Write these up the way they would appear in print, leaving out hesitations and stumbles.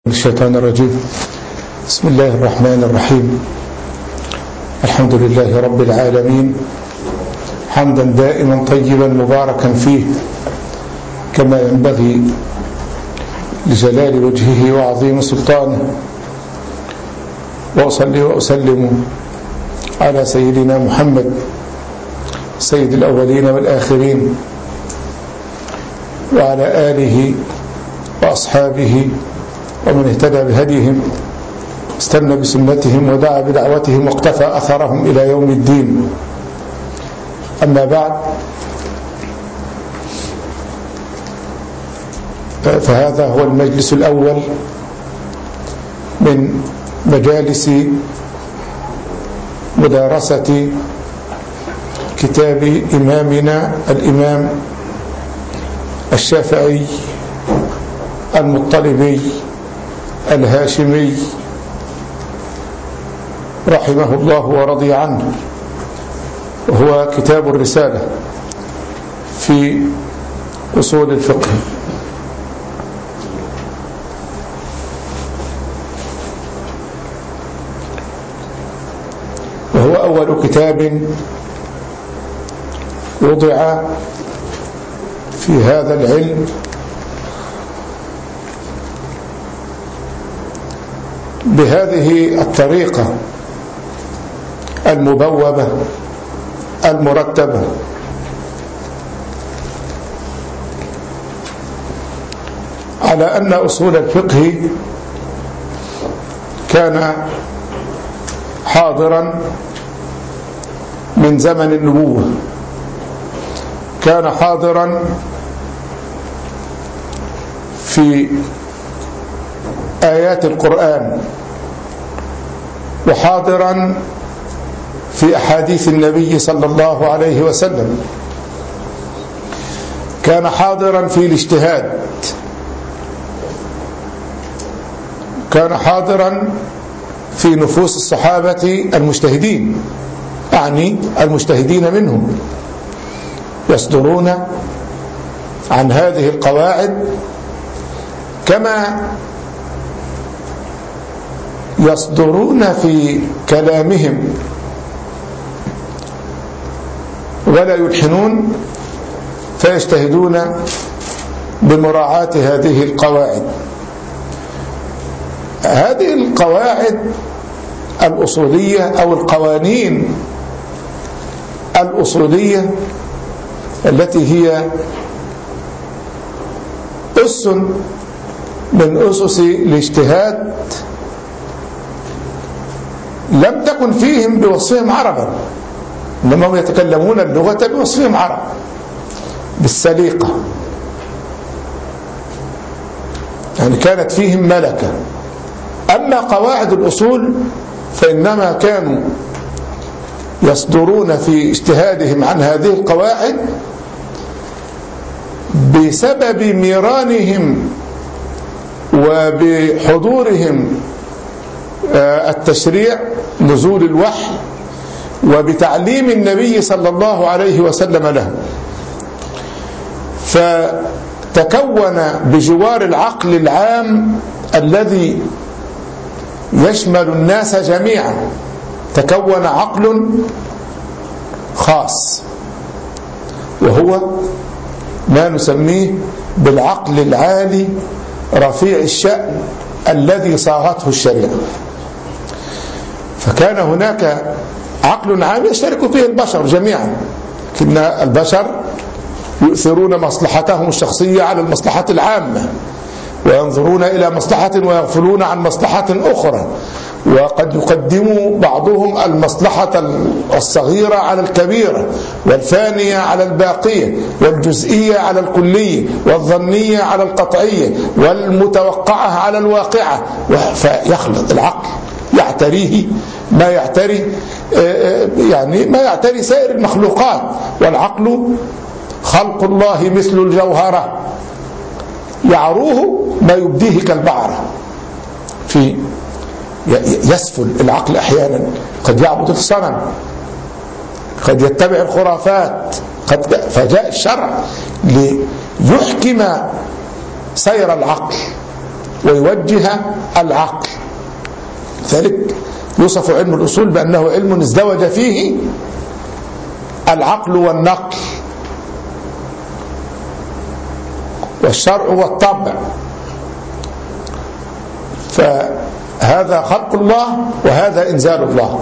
الشيطان الرجيم. بسم الله الرحمن الرحيم. الحمد لله رب العالمين، حمدا دائما طيبا مباركا فيه كما ينبغي لجلال وجهه وعظيم سلطانه، وأصلي وأسلم على سيدنا محمد سيد الأولين والآخرين، وعلى آله وأصحابه ومن اهتدى بهديهم استنى بسنتهم ودعا بدعوتهم واقتفى أثرهم إلى يوم الدين. أما بعد، فهذا هو المجلس الأول من مجالس مدارسة كتاب إمامنا الإمام الشافعي المطلبي الهاشمي رحمه الله ورضي عنه، وهو كتاب الرسالة في أصول الفقه. وهو أول كتاب وضع في هذا العلم بهذه الطريقة المبوبة المرتبة، على أن أصول الفقه كان حاضرا من زمن النبوة، كان حاضرا في آيات القرآن، وحاضرا في أحاديث النبي صلى الله عليه وسلم، كان حاضرا في الاجتهاد، كان حاضرا في نفوس الصحابة المجتهدين، أعني المجتهدين منهم، يصدرون عن هذه القواعد كما يصدرون في كلامهم ولا يلحنون، فيجتهدون بمراعاة هذه القواعد. هذه القواعد الأصولية أو القوانين الأصولية التي هي أس من أسس الاجتهاد لم تكن فيهم بوصفهم عربا، إنما هم يتكلمون اللغة بوصفهم عرب بالسليقة، يعني كانت فيهم ملكة. أما قواعد الأصول فإنما كانوا يصدرون في اجتهادهم عن هذه القواعد بسبب ميرانهم وبحضورهم التشريع، نزول الوحي، وبتعليم النبي صلى الله عليه وسلم له، فتكون بجوار العقل العام الذي يشمل الناس جميعا، تكون عقل خاص، وهو ما نسميه بالعقل العالي رفيع الشأن الذي صاغته الشريعة. فكان هناك عقل عام يشترك فيه البشر جميعا، لكن البشر يؤثرون مصلحتهم الشخصية على المصلحة العامة، وينظرون إلى مصلحة ويغفلون عن مصلحة أخرى، وقد يقدم بعضهم المصلحة الصغيرة على الكبيرة، والفانية على الباقية، والجزئية على الكلية، والظنية على القطعية، والمتوقعة على الواقعة، فيخلط العقل، يعتريه ما يعتري يعني ما يعتري سائر المخلوقات. والعقل خلق الله مثل الجوهرة، يعروه ما يبديه كالبعرة. في يسفل العقل أحيانا، قد يعبد الصنم، قد يتبع الخرافات، فجاء الشرع ليحكم سير العقل ويوجه العقل. ذلك يوصف علم الأصول بأنه علم ازدوج فيه العقل والنقل والشرع والطبع، فهذا خلق الله وهذا إنزال الله،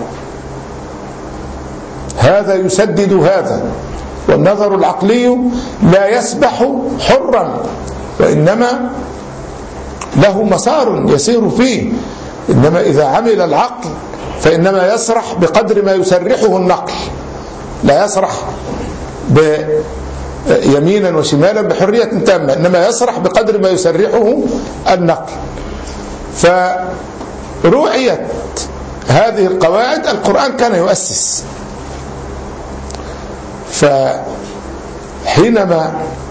هذا يسدد هذا. والنظر العقلي لا يسبح حرا، وإنما له مسار يسير فيه، إنما إذا عمل العقل فإنما يسرح بقدر ما يسرحه النقل، لا يسرح يمينا وشمالا بحرية تامة، إنما يسرح بقدر ما يسرحه النقل. فرعيت هذه القواعد، القرآن كان يؤسس. فحينما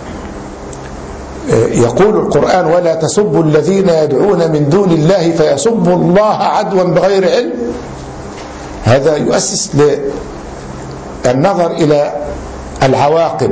يقول القرآن ولا تسبوا الذين يدعون من دون الله فيسبوا الله عدوا بغير علم، هذا يؤسس للنظر إلى العواقب،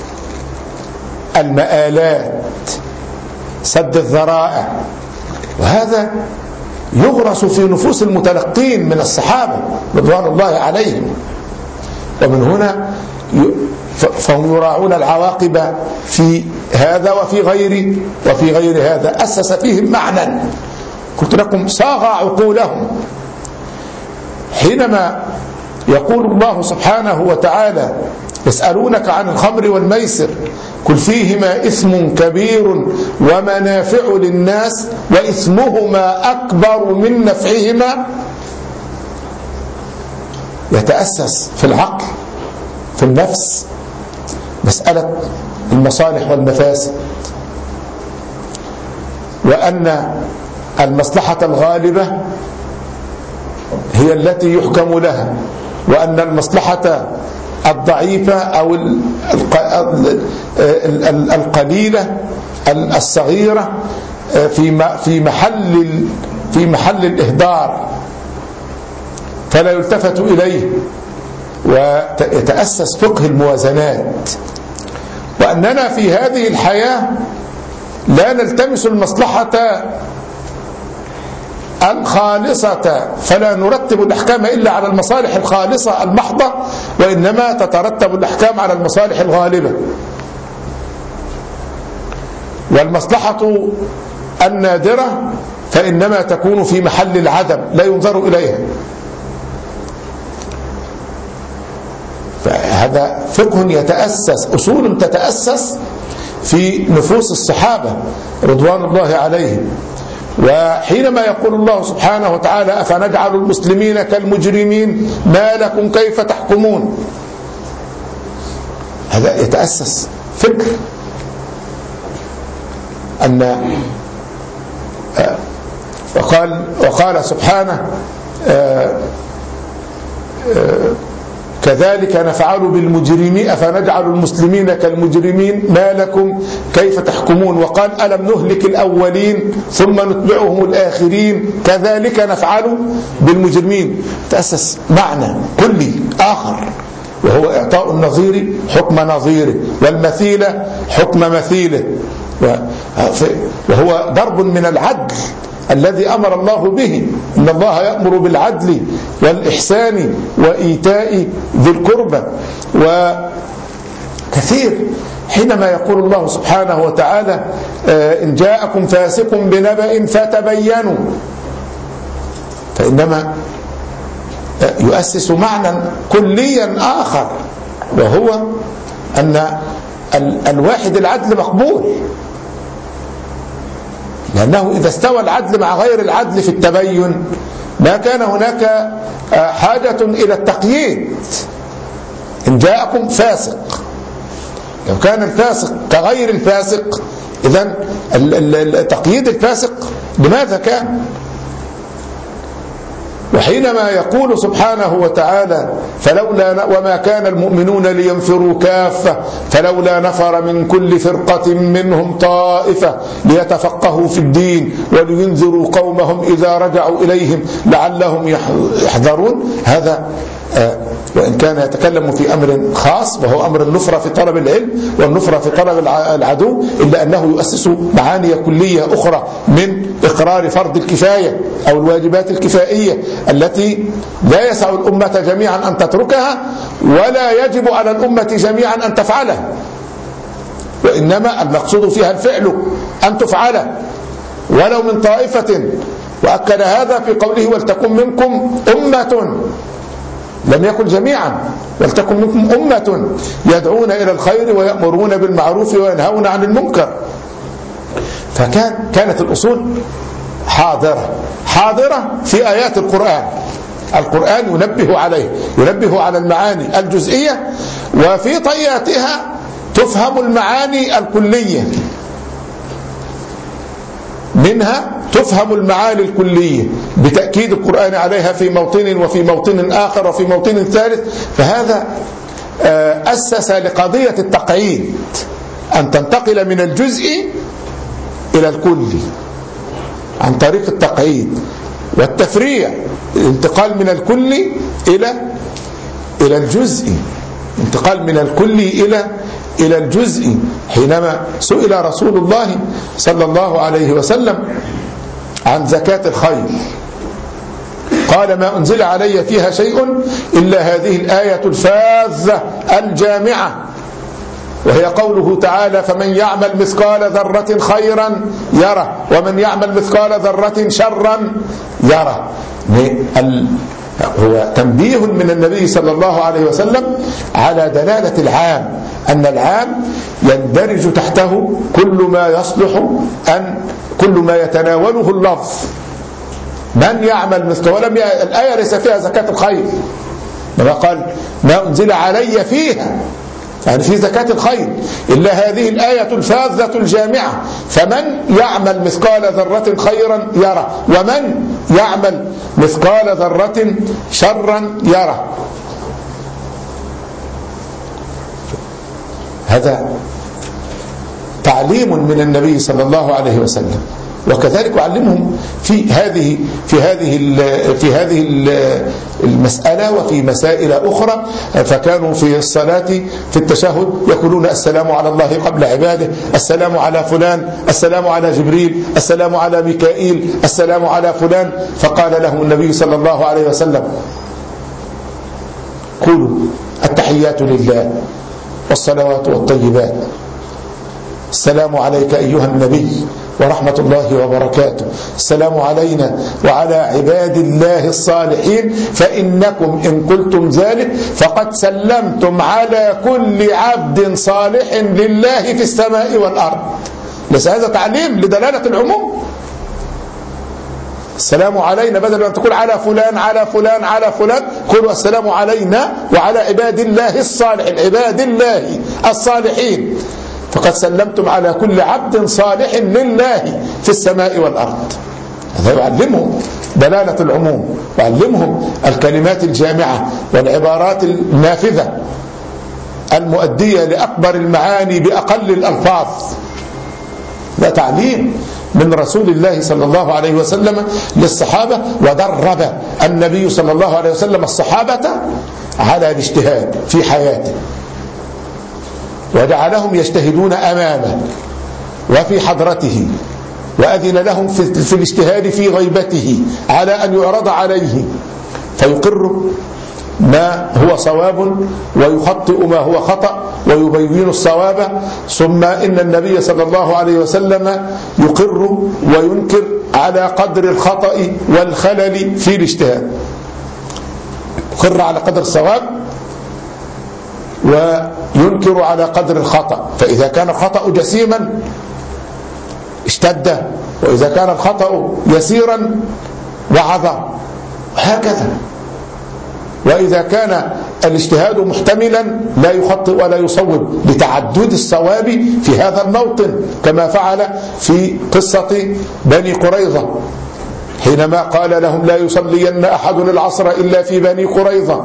المآلات، سد الذرائع، وهذا يغرس في نفوس المتلقين من الصحابة رضوان الله عليهم. ومن هنا فهم يراعون العواقب في هذا وفي غير هذا. أسس فيهم معنى قلت لكم صاغ عقولهم. حينما يقول الله سبحانه وتعالى يسألونك عن الخمر والميسر قل فيهما إثم كبير ومنافع للناس وإثمهما أكبر من نفعهما، يتأسس في العقل، في النفس، مسألة المصالح والمفاسد، وأن المصلحة الغالبة هي التي يحكم لها، وأن المصلحة الضعيفة أو القليلة الصغيرة في محل الإهدار فلا يلتفت إليه، ويتأسس فقه الموازنات، وأننا في هذه الحياة لا نلتمس المصلحة الخالصة فلا نرتب الأحكام إلا على المصالح الخالصة المحضة، وإنما تترتب الأحكام على المصالح الغالبة. والمصلحة النادرة فإنما تكون في محل العدم لا ينظر إليها. فهذا فقه يتأسس، أصول تتأسس في نفوس الصحابة رضوان الله عليهم. وحينما يقول الله سبحانه وتعالى أفنجعل المسلمين كالمجرمين ما لكم كيف تحكمون، هذا يتأسس فكر أن وقال سبحانه كذلك نفعل بالمجرمين أفنجعل المسلمين كالمجرمين ما لكم كيف تحكمون، وقال ألم نهلك الأولين ثم نتبعهم الآخرين كذلك نفعل بالمجرمين. تأسس معنى كلي آخر، وهو إعطاء النظير حكم نظيره والمثيل حكم مثيله، وهو ضرب من العدل الذي أمر الله به، إن الله يأمر بالعدل والإحسان وإيتاء ذي القربى. وكثير حينما يقول الله سبحانه وتعالى إن جاءكم فاسق بنبأ فتبينوا، فإنما يؤسس معنى كليا آخر، وهو أن الواحد العدل مقبول، لأنه إذا استوى العدل مع غير العدل في التبين ما كان هناك حاجة إلى التقييد. إن جاءكم فاسق، لو كان الفاسق كغير الفاسق إذن تقييد الفاسق لماذا كان؟ وحينما يقول سبحانه وتعالى فلولا وما كان المؤمنون لينفروا كافة فلولا نفر من كل فرقة منهم طائفة ليتفقهوا في الدين ولينذروا قومهم إذا رجعوا إليهم لعلهم يحذرون، هذا وإن كان يتكلم في أمر خاص وهو أمر النفرة في طلب العلم والنفرة في طلب العدو، إلا أنه يؤسس معاني كلية أخرى من إقرار فرض الكفاية أو الواجبات الكفائية التي لا يسع الأمة جميعا أن تتركها ولا يجب على الأمة جميعا أن تفعلها، وإنما المقصود فيها الفعل أن تفعل ولو من طائفة. وأكد هذا في قوله ولتكن منكم أمة، لم يكن جميعا، ولتكن منكم أمة يدعون إلى الخير ويأمرون بالمعروف وينهون عن المنكر. فكانت الأصول حاضرة في آيات القرآن ينبه على المعاني الجزئية، وفي طياتها تفهم المعاني الكلية، منها تفهم المعاني الكلية بتأكيد القرآن عليها في موطن وفي موطن آخر وفي موطن ثالث. فهذا أسس لقضية التقعيد، أن تنتقل من الجزء إلى الكل عن طريق التقعيد والتفريع، الانتقال من الكل إلى الجزء، انتقال من الكل إلى الجزء. حينما سئل رسول الله صلى الله عليه وسلم عن زكاة الخيل قال ما أنزل علي فيها شيء إلا هذه الآية الفاذة الجامعة، وهي قوله تعالى فمن يعمل مثقال ذرة خيرا يره ومن يعمل مثقال ذرة شرا يره. هو تنبيه من النبي صلى الله عليه وسلم على دلالة العام، أن العام يندرج تحته كل ما يصلح كل ما يتناوله اللفظ. من يعمل مثقال، الآية ليس فيها زكاة الخيل، لما قال ما أنزل علي فيها يعني في زكاة الخيل إلا هذه الآية الفاذة الجامعة، فمن يعمل مثقال ذرة خيرا يره ومن يعمل مثقال ذرة شرا يره. هذا تعليم من النبي صلى الله عليه وسلم، وكذلك علمهم في هذه المسألة وفي مسائل أخرى. فكانوا في الصلاة في التشهد يقولون السلام على الله قبل عباده، السلام على فلان، السلام على جبريل، السلام على ميكائيل، السلام على فلان. فقال لهم النبي صلى الله عليه وسلم قولوا التحيات لله والصلوات والطيبات، السلام عليك أيها النبي ورحمة الله وبركاته، السلام علينا وعلى عباد الله الصالحين، فإنكم إن قلتم ذلك فقد سلمتم على كل عبد صالح لله في السماء والأرض. ليس هذا تعليم لدلالة العموم؟ السلام علينا بدل أن تقول على فلان على فلان على فلان، قولوا السلام علينا وعلى عباد الله الصالحين، عباد الله الصالحين، فقد سلمتم على كل عبد صالح لله في السماء والأرض. هذا يعلمهم دلالة العموم، يعلمهم الكلمات الجامعة والعبارات النافذة المؤدية لأكبر المعاني بأقل الألفاظ. ده تعليم من رسول الله صلى الله عليه وسلم للصحابة. ودرب النبي صلى الله عليه وسلم الصحابة على الاجتهاد في حياته، وجعلهم يجتهدون أمامه وفي حضرته، وأذن لهم في الاجتهاد في غيبته على أن يعرض عليه فيقر ما هو صواب ويخطئ ما هو خطأ ويبين الصواب. ثم إن النبي صلى الله عليه وسلم يقر وينكر على قدر الخطأ والخلل في الاجتهاد، يقر على قدر الصواب وينكر على قدر الخطأ. فإذا كان الخطأ جسيما اشتد، وإذا كان الخطأ يسيرا وعظ، هكذا. وإذا كان الاجتهاد محتملا لا يخطئ ولا يصوب لتعدد الصواب في هذا الموطن، كما فعل في قصة بني قريظة حينما قال لهم لا يصلين أحد العصر إلا في بني قريظة،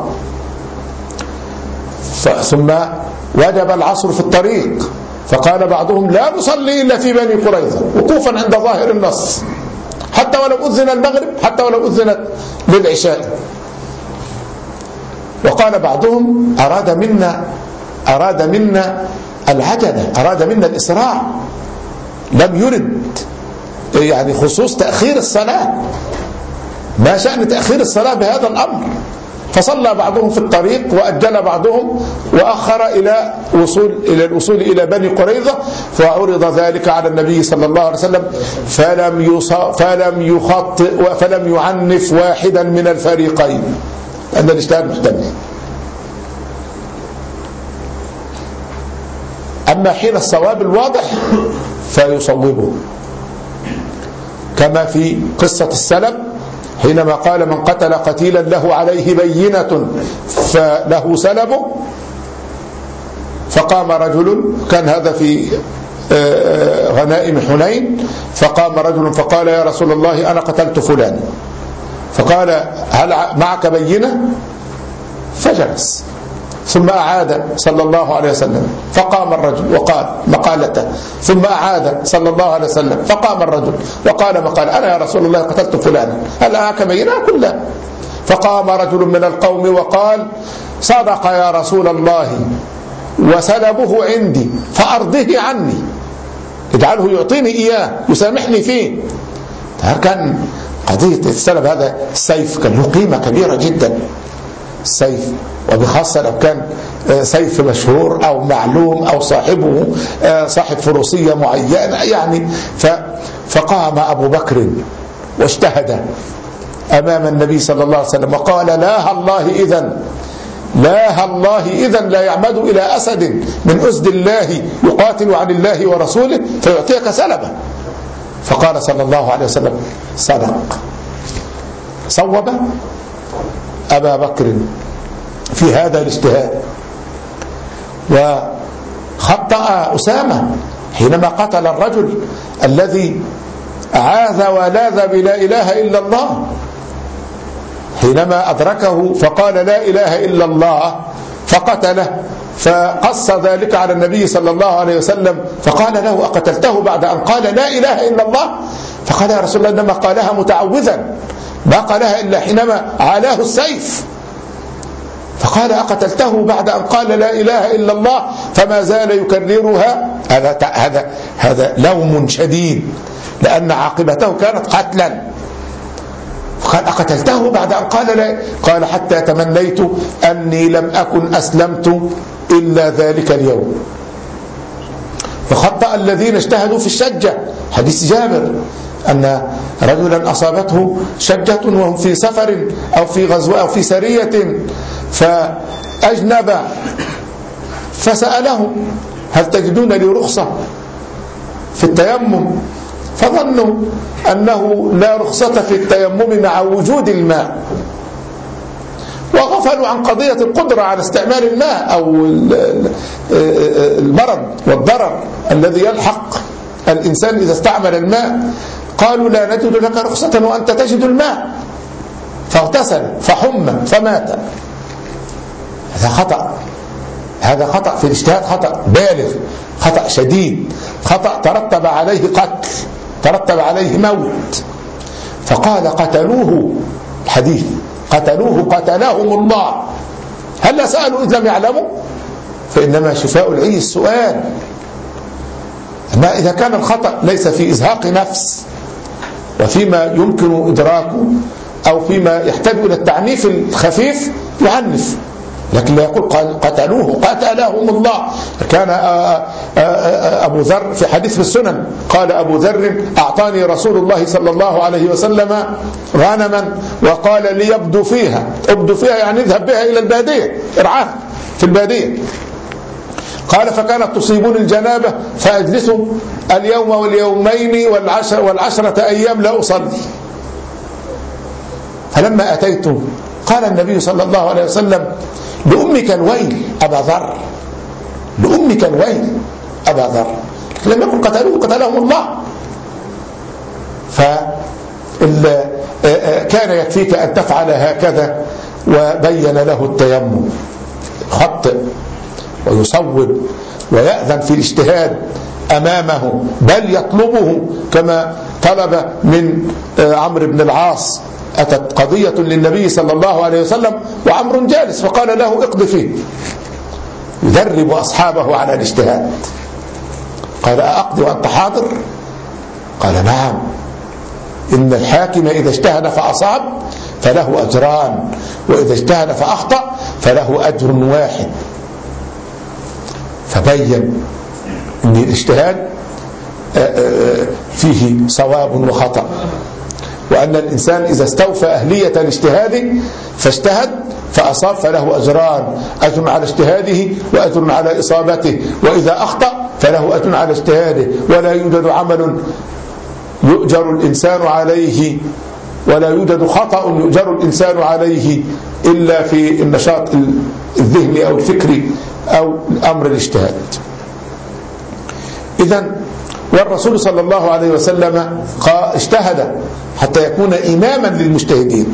ثم وجب العصر في الطريق، فقال بعضهم لا نصلي إلا في بني قريظة وقوفا عند ظاهر النص، حتى ولو أذن المغرب، حتى ولو أذنت للعشاء. وقال بعضهم أراد منا العجلة، أراد منا الإسراع، لم يرد يعني خصوص تأخير الصلاة. ما شأن تأخير الصلاة بهذا الأمر؟ فصلى بعضهم في الطريق وأجل بعضهم وأخر إلى الوصول إلى بني قريظة، فعرض ذلك على النبي صلى الله عليه وسلم فلم يخطئ فلم يعنف واحدا من الفريقين، لأن الاجتهاد محتمل. أما حين الصواب الواضح فيصوبه، كما في قصة السلم حينما قال: من قتل قتيلا له عليه بينة فله سلبه. فقام رجل، كان هذا في غنائم حنين، فقام رجل فقال: يا رسول الله أنا قتلت فلان. فقال: هل معك بينة؟ فجلس، ثم أعاد صلى الله عليه وسلم، فقام الرجل وقال مقالته، ثم أعاد صلى الله عليه وسلم، فقام الرجل وقال مقال: أنا يا رسول الله قتلت فلانا، هل معك بينة؟ قل لا. فقام رجل من القوم وقال: صدق يا رسول الله، وسلبه عندي فأرضه عني، اجعله يعطيني إياه يسامحني فيه. كان قضية السلب هذا، السيف كان له قيمة كبيرة جدا، السيف، وبخاصة لو كان سيف مشهور أو معلوم أو صاحبه صاحب فروسية معينة يعني. فقام أبو بكر واجتهد أمام النبي صلى الله عليه وسلم وقال: لا الله إذن لا يعمد إلى أسد من أسد الله يقاتل عن الله ورسوله فيعطيك سلبه. فقال صلى الله عليه وسلم: صدق. صوب أبا بكر في هذا الاجتهاد. وخطأ أسامة حينما قتل الرجل الذي عاذ ولاذ بلا إله إلا الله، حينما أدركه فقال: لا إله إلا الله، فقتله، فقص ذلك على النبي صلى الله عليه وسلم، فقال له: أقتلته بعد أن قال لا إله إلا الله؟ فقال: يا رسول الله إنما قالها متعوذا، ما قالها إلا حينما عالاه السيف. فقال: أقتلته بعد أن قال لا إله إلا الله؟ فما زال يكررها. هذا لوم شديد، لأن عاقبته كانت قتلا. قال: أقتلته بعد أن قال لا؟ قال: حتى تمنيت أني لم أكن أسلمت إلا ذلك اليوم. وخطأ الذين اجتهدوا في الشجة، حديث جابر أن رجلا أصابته شجة وهم في سفر أو في غزوة أو في سرية، فأجنب، فسأله: هل تجدون لي رخصة في التيمم؟ فظنوا أنه لا رخصة في التيمم مع وجود الماء، وغفلوا عن قضية القدرة على استعمال الماء أو المرض والضرر الذي يلحق الإنسان إذا استعمل الماء. قالوا: لا نجد لك رخصة وأنت تجد الماء. فاغتسل فحمى فمات. هذا خطأ في الاجتهاد، خطأ بالغ، خطأ شديد، خطأ ترتب عليه قتل، ترتب عليه موت. فقال: قتلوه، الحديث قتلوه قتلهم الله. هل سألوا إذ لم يعلموا؟ فإنما شفاء العي السؤال. أما إذا كان الخطأ ليس في إزهاق نفس وفيما يمكن إدراكه أو فيما يحتاج إلى التعنيف الخفيف يعنف، لكن لا يقول قتلوه قتلهم الله. كان أبو ذر في حديث في السنن قال أبو ذر: أعطاني رسول الله صلى الله عليه وسلم غنما وقال لي ابدو فيها يعني اذهب بها إلى البادية، ارعاها في البادية. قال: فكانت تصيبني الجنابة فأجلس اليوم واليومين والعشرة أيام لا أصلي. فلما أتيت قال النبي صلى الله عليه وسلم: لأمك الويل أبا ذر، لأمك الويل أبا ذر. لم يقل قتلوه قتلهم الله. فكان يكفيك أن تفعل هكذا. وبين له التيمم، يخطئ ويصوب ويأذن في الاجتهاد أمامه، بل يطلبه كما طلب من عمرو بن العاص، أتت قضية للنبي صلى الله عليه وسلم وعمرو جالس، فقال له اقض فيه، يدرب أصحابه على الاجتهاد. قال أقضي وأنت حاضر؟ قال نعم، إن الحاكم إذا اجتهد فأصاب فله أجران، وإذا اجتهد فأخطأ فله أجر واحد. فبين أن الاجتهاد فيه صواب وخطأ، وأن الإنسان إذا استوفى أهلية الاجتهاد فاجتهد فأصاب فله أجران، أجر على اجتهاده وأجر على إصابته، وإذا أخطأ فله أجر على اجتهاده. ولا يوجد عمل يؤجر الإنسان عليه، ولا يوجد خطأ يؤجر الإنسان عليه إلا في النشاط الذهني أو الفكري أو أمر الاجتهاد. إذن والرسول صلى الله عليه وسلم اجتهد حتى يكون إماما للمجتهدين.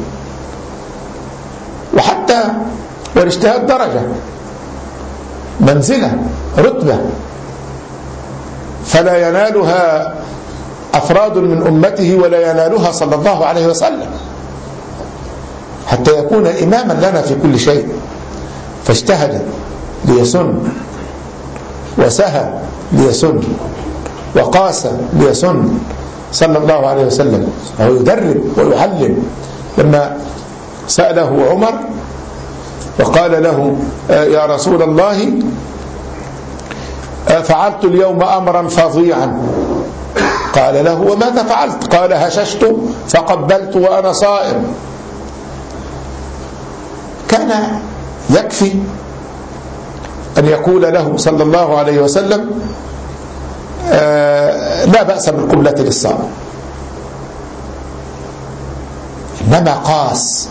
وحتى والاجتهاد درجة، منزلة، رتبة، فلا ينالها أفراد من أمته ولا ينالها صلى الله عليه وسلم، حتى يكون إماما لنا في كل شيء. فاجتهد ليسن، وسهى ليسن، وقاس ليسن صلى الله عليه وسلم، وهو يدرب ويعلم. لما سأله عمر وقال له يا رسول الله فعلت اليوم أمرا فظيعا، قال له وماذا فعلت؟ قال هششت فقبلت وأنا صائم. كان يكفي أن يقول له صلى الله عليه وسلم لا بأس بالقبلة للصائم، إنما قاس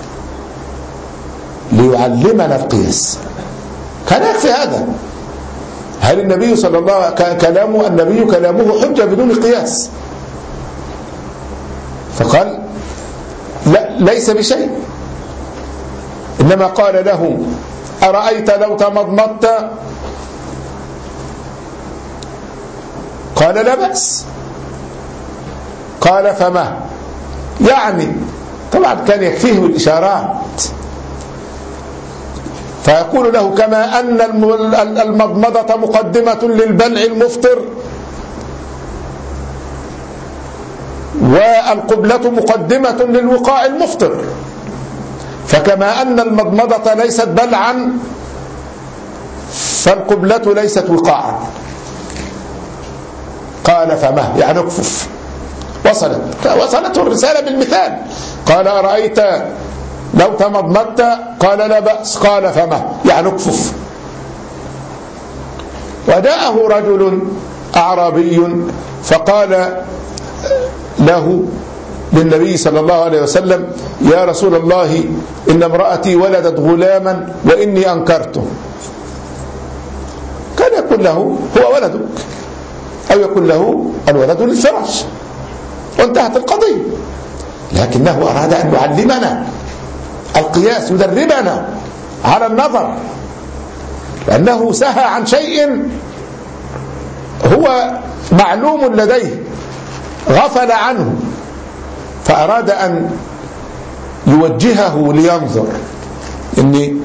ليعلمنا القياس. كان يكفي هذا. هل النبي صلى الله عليه وسلم النبي كلامه حجة بدون قياس؟ فقال لا، ليس بشيء. إنما قال له أرأيت لو تمضمضت؟ قال لا بأس. قال فما؟ يعني طبعا كان يكفيه الإشارات. فيقول له كما أن المضمضة مقدمة للبلع المفطر، والقبلة مقدمة للوقاء المفطر، فكما أن المضمضة ليست بلعا فالقبلة ليست وقاعا. قال فما؟ يعني اكفف. وصلت الرسالة بالمثال. قال أرأيت لو تمضمضت؟ قال لا بأس. قال فما؟ يعني اكفف. وجاءه رجل أعرابي فقال له للنبي صلى الله عليه وسلم يا رسول الله إن امرأتي ولدت غلاما وإني أنكرته. كان يقول له هو ولدك، أو يقول له الولد للفراش، وانتهت القضية. لكنه أراد أن يعلمنا القياس، يدربنا على النظر، لأنه سهى عن شيء هو معلوم لديه، غفل عنه، فأراد أن يوجهه لينظر. إن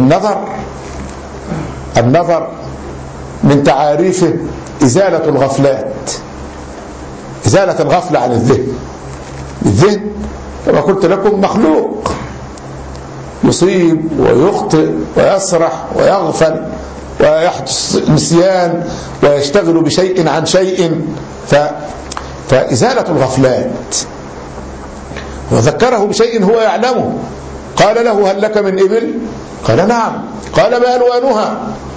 النظر من تعاريفه إزالة الغفلات، إزالة الغفلة عن الذهن. الذهن كما قلت لكم مخلوق، يصيب ويخطئ ويسرح ويغفل ويحدث نسيان ويشتغل بشيء عن شيء. فإزالة الغفلات. وذكره بشيء هو يعلمه. قال له هل لك من إبل؟ قال نعم. قال ما ألوانها؟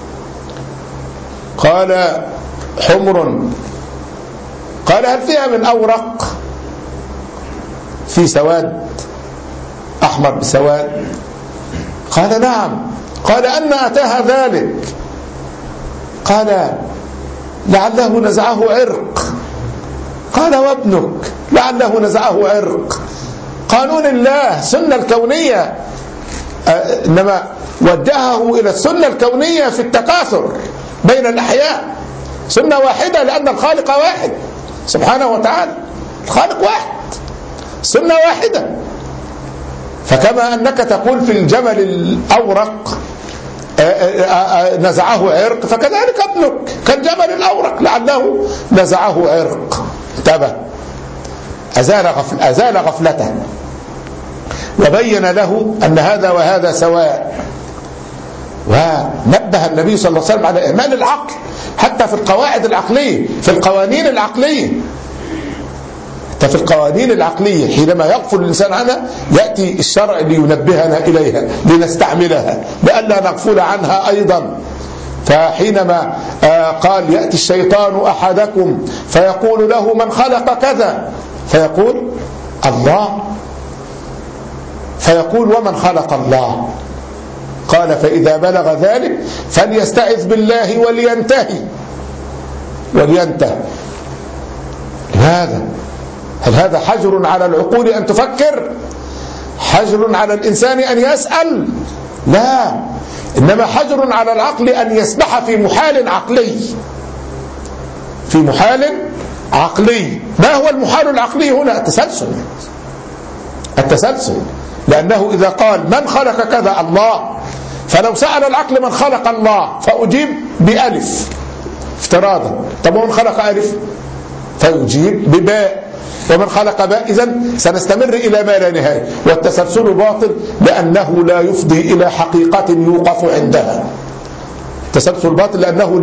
قال حمر. قال هل فيها من أورق؟ في سواد، أحمر بسواد. قال نعم. قال أن أتاها ذلك؟ قال لعله نزعه عرق. قال وابنك لعله نزعه عرق. قانون الله، سنة الكونية، إنما وجهه إلى السنة الكونية في التكاثر بين الأحياء، سنة واحدة لأن الخالق واحد سبحانه وتعالى. الخالق واحد، سنة واحدة. فكما أنك تقول في الجمل الأورق نزعه عرق، فكذلك ابنك كالجمل الأورق لعله نزعه عرق. انتبه، أزال غفلته وبين له أن هذا وهذا سواء. ونبه النبي صلى الله عليه وسلم على إهمال العقل حتى في القواعد العقلية، في القوانين العقلية، حتى في القوانين العقلية حينما يغفل الإنسان عنها يأتي الشرع لينبهنا إليها لنستعملها لئلا نغفل عنها أيضا. فحينما قال يأتي الشيطان أحدكم فيقول له من خلق كذا، فيقول الله، فيقول ومن خلق الله؟ قال فإذا بلغ ذلك فليستعذ بالله ولينتهي. هل هذا حجر على العقول أن تفكر؟ حجر على الإنسان أن يسأل؟ لا، إنما حجر على العقل أن يسبح في محال عقلي. في محال عقلي. ما هو المحال العقلي هنا؟ التسلسل. لأنه إذا قال من خلق كذا الله، فلو سأل العقل من خلق الله فأجيب بألف افتراضا، طب ومن خلق ألف؟ فيجيب بباء، ومن خلق باء، إذن سنستمر إلى ما لا نهاية. والتسلسل باطل لأنه لا يفضي إلى حقيقة يوقف عندها. التسلسل باطل لأنه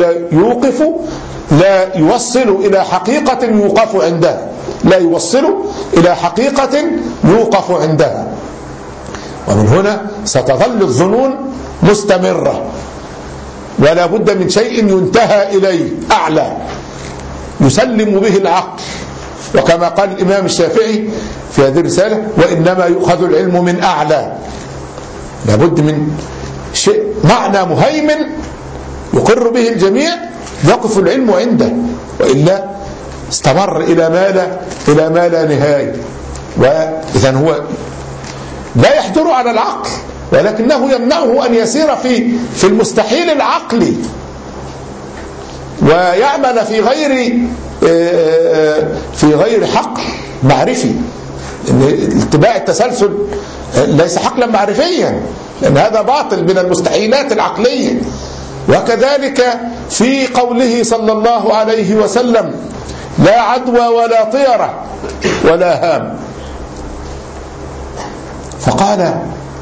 لا يوصل إلى حقيقة يوقف عندها، لا يوصل إلى حقيقة يوقف عندها. ومن هنا ستظل الظنون مستمرة، ولا بد من شيء ينتهى إليه أعلى يسلم به العقل. وكما قال الإمام الشافعي في هذه الرسالة وإنما يؤخذ العلم من أعلى. لا بد من شيء معنى مهيمن يقر به الجميع يقف العلم عنده، وإلا استمر إلى ما لا نهاية. وإذن هو لا يحجر على العقل، ولكنه يمنعه أن يسير في المستحيل العقلي ويعمل في غير حقل معرفي. إن اتباع التسلسل ليس حقلا معرفيا، لأن هذا باطل من المستحيلات العقلية. وكذلك في قوله صلى الله عليه وسلم لا عدوى ولا طيرة ولا هام. فقال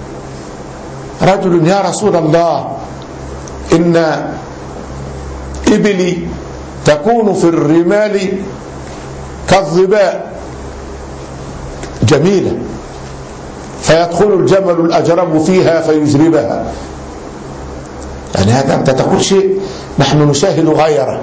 رجل يا رسول الله إن إبلي تكون في الرمال كالظباء جميلة، فيدخل الجمل الأجرب فيها فيجربها. يعني هذا أنت تقول شيء نحن نشاهد غيره،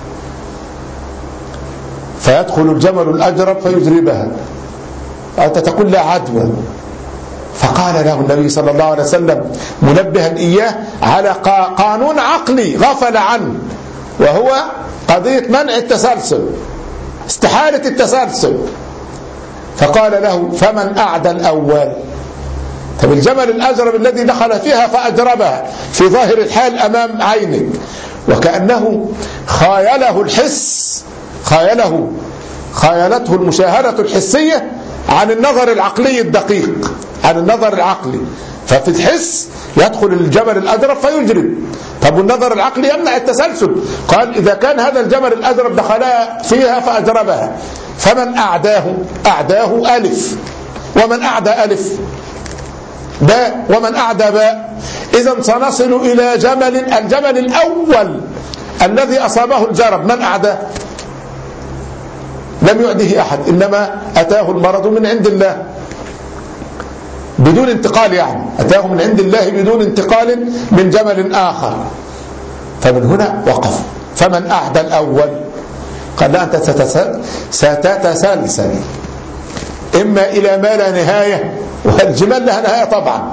فيدخل الجمل الأجرب فيجربها، أنت تقول لا عدوى. فقال له النبي صلى الله عليه وسلم منبها إياه على قانون عقلي غفل عنه، وهو قضية منع التسلسل، استحالة التسلسل. فقال له فمن أعدى الأول؟ طب الجمل الأجرب الذي دخل فيها فأجربها في ظاهر الحال أمام عينك، وكأنه خايله الحس، خايلته المشاهدة الحسية عن النظر العقلي الدقيق، عن النظر العقلي. ففي الحس يدخل الجمل الأجرب فيجرب. طب والنظر العقلي يمنع التسلسل. قال إذا كان هذا الجمل الأجرب دخلها فيها فأجربها، فمن أعداه ألف، ومن أعدى ألف باء، ومن أعدى باء. إذن سنصل إلى الجمل الأول الذي أصابه الجرب، من أعداه؟ لم يعده أحد، إنما أتاه المرض من عند الله بدون انتقال، يعني أتاه من عند الله بدون انتقال من جمل آخر. فمن هنا وقف فمن أعدى الأول. قال لا، أنت ستتسلسل إما إلى ما لا نهاية، والجمال لها نهاية طبعا،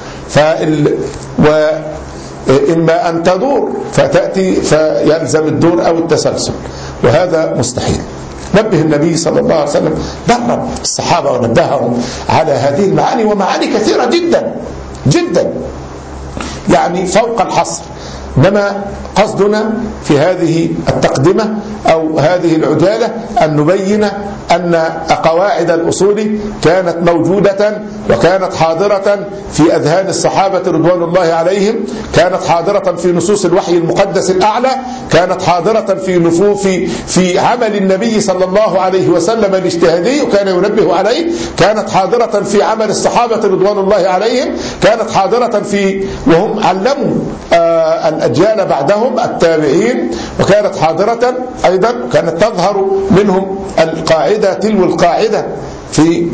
وإما أن تدور فتأتي فيلزم الدور أو التسلسل، وهذا مستحيل. نبه النبي صلى الله عليه وسلم، درب الصحابة ونبههم على هذه المعاني، ومعاني كثيرة جدا جدا، يعني فوق الحصر. إنما قصدنا في هذه التقدمة أو هذه العجالة أن نبين أن قواعد الأصول كانت موجودة وكانت حاضرة في أذهان الصحابة رضوان الله عليهم، كانت حاضرة في نصوص الوحي المقدس الأعلى، كانت حاضرة في عمل النبي صلى الله عليه وسلم الاجتهادي وكان ينبه عليه، كانت حاضرة في عمل الصحابة رضوان الله عليهم، كانت حاضرة وهم علموا الأجيال بعدهم التابعين، وكانت حاضرة أيضا كانت تظهر منهم القاعدة تلو القاعدة في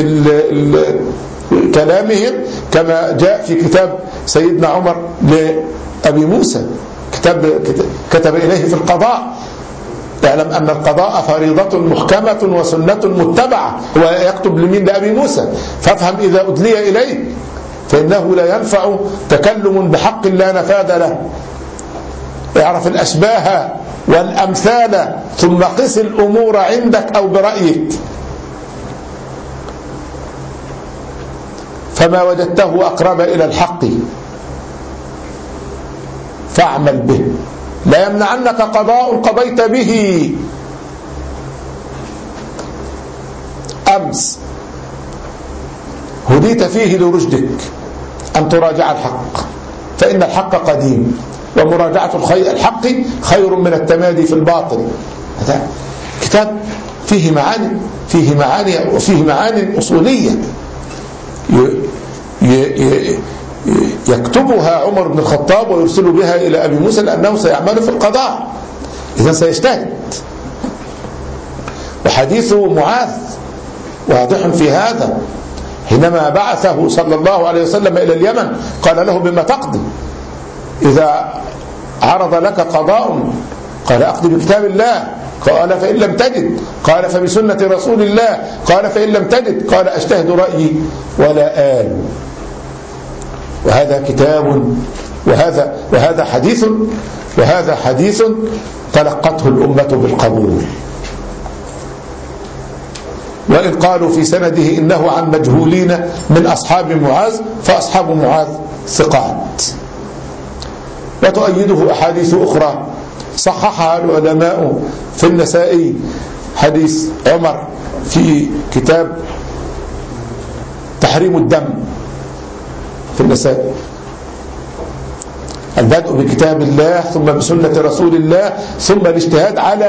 كلامهم، كما جاء في كتاب سيدنا عمر لأبي موسى، كتب إليه في القضاء: يعلم أن القضاء فريضة محكمة وسنة متبعة. هو يكتب لمين؟ لأبي موسى. فافهم إذا أدلي إليه فإنه لا ينفع تكلم بحق لا نفاذ له. اعرف الأشباه والأمثال ثم قس الأمور عندك أو برأيك، فما وجدته أقرب إلى الحق فاعمل به، لا يمنعنك قضاء قضيت به أمس هديت فيه لرشدك أن تراجع الحق، فإن الحق قديم، ومراجعة الحق خير من التمادي في الباطل. هذا كتاب فيه معاني أصولية يكتبها عمر بن الخطاب ويرسل بها إلى أبي موسى لأنه سيعمل في القضاء، إذن سيجتهد. وحديث معاذ واضح في هذا، حينما بعثه صلى الله عليه وسلم إلى اليمن قال له: بما تقضي إذا عرض لك قضاء؟ قال: أقضي بكتاب الله. قال: فإن لم تجد؟ قال: فبسنة رسول الله. قال: فإن لم تجد؟ قال: أجتهد رأيي ولا آل. وهذا كتاب وهذا حديث تلقته الأمة بالقبول. وإن قالوا في سنده إنه عن مجهولين من أصحاب معاذ، فأصحاب معاذ ثقات. وتؤيده أحاديث أخرى صححها العلماء في النسائي، حديث عمر في كتاب تحريم الدم في النسائي: البدء بكتاب الله ثم بسنة رسول الله ثم الاجتهاد على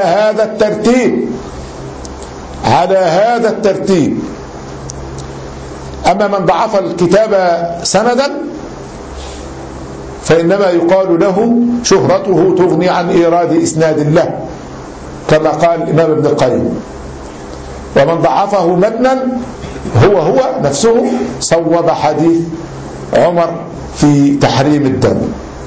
هذا الترتيب. أما من ضعف الكتاب سندا فإنما يقال له شهرته تغني عن إيراد إسناد له، كما قال الإمام ابن القيم. ومن ضعفه متنا هو نفسه صوب حديث عمر في تحريم الدم،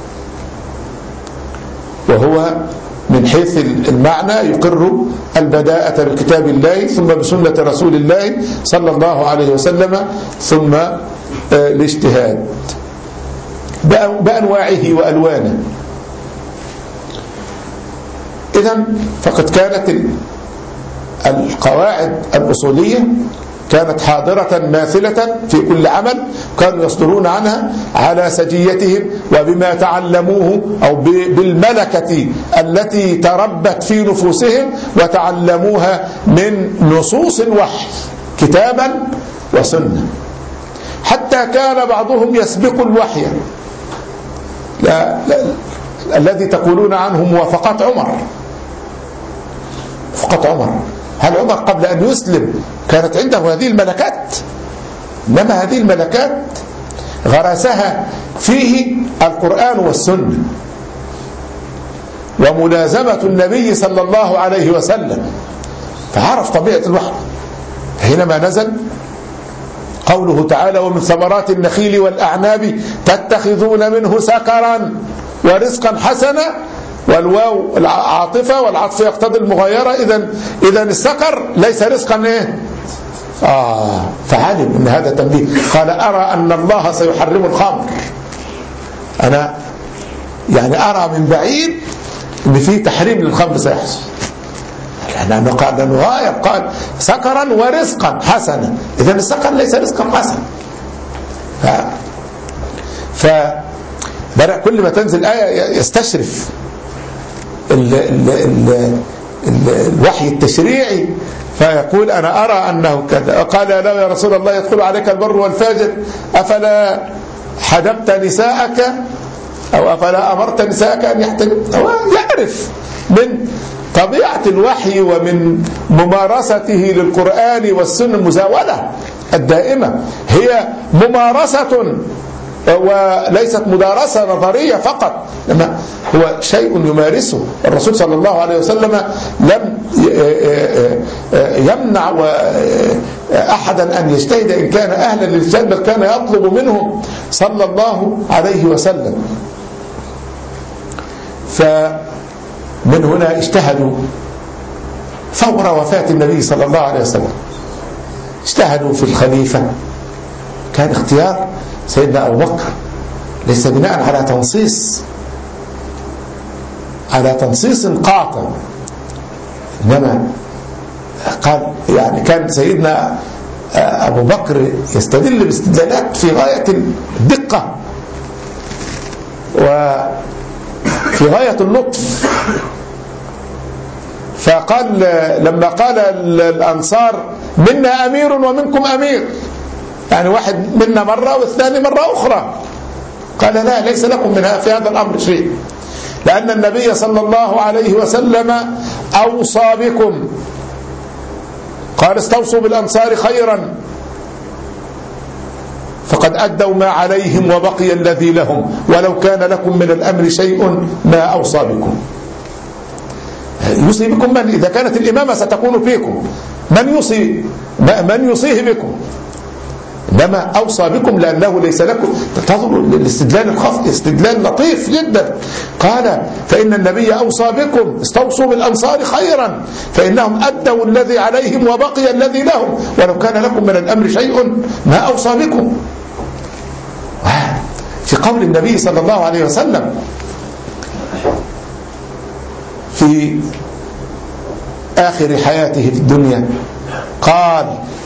وهو من حيث المعنى يقر البداءة بكتاب الله ثم بسنة رسول الله صلى الله عليه وسلم ثم الاجتهاد بأنواعه وألوانه. إذن فقد كانت القواعد الأصولية كانت حاضرة ماثلة في كل عمل، كانوا يصدرون عنها على سجيتهم وبما تعلموه أو بالملكة التي تربت في نفوسهم وتعلموها من نصوص الوحي كتابا وسنة، حتى كان بعضهم يسبق الوحي. لا الذي تقولون عنه موافقات عمر، هل عمر قبل أن يسلم كانت عنده هذه الملكات؟ إنما هذه الملكات غرسها فيه القرآن والسنة وملازمة النبي صلى الله عليه وسلم، فعرف طبيعة الوحي. حينما نزل قوله تعالى: ومن ثمرات النخيل والأعناب تتخذون منه سكرا ورزقا حسنا، والواو العاطفة والعطف يقتضي المغايرة، إذن السكر ليس رزقا فعلم ان هذا تنبيه. قال: أرى أن الله سيحرم الخمر. أنا يعني أرى من بعيد ان في تحريم للخمر سيحصل، لأنه قال سكرا ورزقا حسنا، إذن السكر ليس رزقا حسنا. بدأ كل ما تنزل آية يستشرف الوحي التشريعي، فيقول أنا أرى أنه كذا. قال له يا رسول الله يدخل عليك البر والفاجر، أفلا حجبت نساءك أو أفلا أمرت نساءك أن يحتجب؟ هو يعرف من طبيعة الوحي ومن ممارسته للقرآن والسنة المزاولة الدائمة، هي ممارسة وليست مدارسة نظرية فقط، إنما هو شيء يمارسه. الرسول صلى الله عليه وسلم لم يمنع أحدا أن يجتهد إن كان أهلا للاجتهاد، بل كان يطلب منهم صلى الله عليه وسلم. فمن هنا اجتهدوا فور وفاة النبي صلى الله عليه وسلم، اجتهدوا في الخليفة. كان اختيار سيدنا أبو بكر ليس بناء على تنصيص قاطع، إنما قال يعني كان سيدنا أبو بكر يستدل باستدلالات في غاية الدقة وفي غاية اللطف. فقال لما قال الأنصار منا أمير ومنكم أمير، يعني واحد منا مرة والثاني مرة أخرى، قال لا، ليس لكم منها في هذا الأمر شيء، لأن النبي صلى الله عليه وسلم أوصى بكم، قال استوصوا بالأنصار خيرا فقد أدوا ما عليهم وبقي الذي لهم، ولو كان لكم من الأمر شيء ما أوصى بكم. يوصي بكم من؟ إذا كانت الإمامة ستكون فيكم من يوصيه بكم؟ إنما أوصى بكم لأنه ليس لكم. تنظروا للاستدلال الخاص، استدلال لطيف جدا. قال فإن النبي أوصى بكم استوصوا بالأنصار خيرا فإنهم أدوا الذي عليهم وبقي الذي لهم، ولو كان لكم من الأمر شيء ما أوصى بكم. في قول النبي صلى الله عليه وسلم في آخر حياته في الدنيا، قال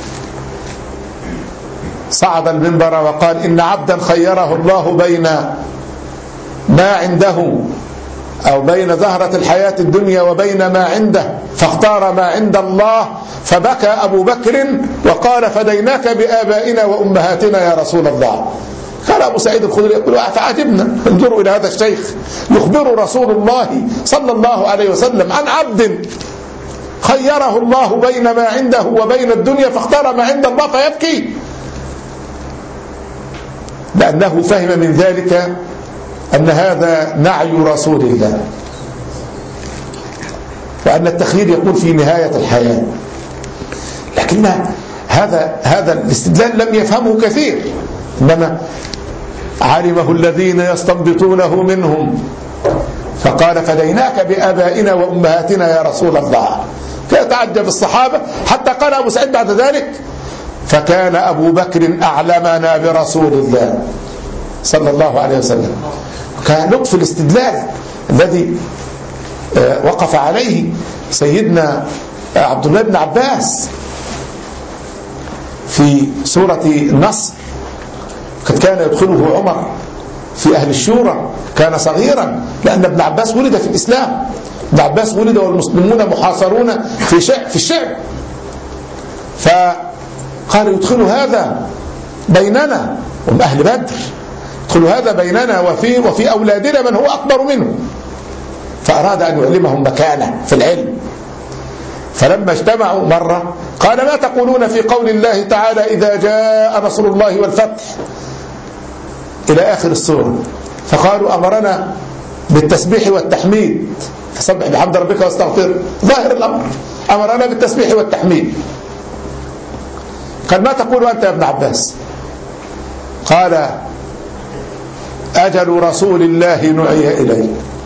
صعد المنبر وقال إن عبدا خيره الله بين ما عنده أو بين زهرة الحياة الدنيا وبين ما عنده فاختار ما عند الله، فبكى أبو بكر وقال فديناك بآبائنا وأمهاتنا يا رسول الله. قال أبو سعيد الخدري يقول فعجبنا، انظروا إلى هذا الشيخ يخبر رسول الله صلى الله عليه وسلم عن عبد خيره الله بين ما عنده وبين الدنيا فاختار ما عند الله فيبكي، لأنه فهم من ذلك أن هذا نعي رسول الله، وأن التخيير يكون في نهاية الحياة. لكن هذا الاستدلال لم يفهمه كثير، إنما علمه الذين يستنبطونه منهم، فقال فديناك بآبائنا وأمهاتنا يا رسول الله. فيتعجب الصحابة حتى قال أبو سعيد بعد ذلك فكان أبو بكر أعلمنا برسول الله صلى الله عليه وسلم. كان لطف الاستدلال الذي وقف عليه سيدنا عبد الله بن عباس في سورة النصر، قد كان يدخله عمر في أهل الشورى، كان صغيرا لأن ابن عباس ولد في الإسلام، ابن عباس ولد والمسلمون محاصرون في الشعب، فقال يدخل هذا بيننا ومن أهل بدر، يدخل هذا بيننا وفي أولادنا من هو أكبر منه، فأراد أن يعلمهم مكانه في العلم. فلما اجتمعوا مرة قال ما تقولون في قول الله تعالى إذا جاء نصر الله والفتح إلى آخر السورة؟ فقالوا أمرنا بالتسبيح والتحميد، فسبح بحمد ربك واستغفر، ظاهر الأمر أمرنا بالتسبيح والتحميد. قال ما تقول أنت يا ابن عباس؟ قال أجل رسول الله نعي إليه.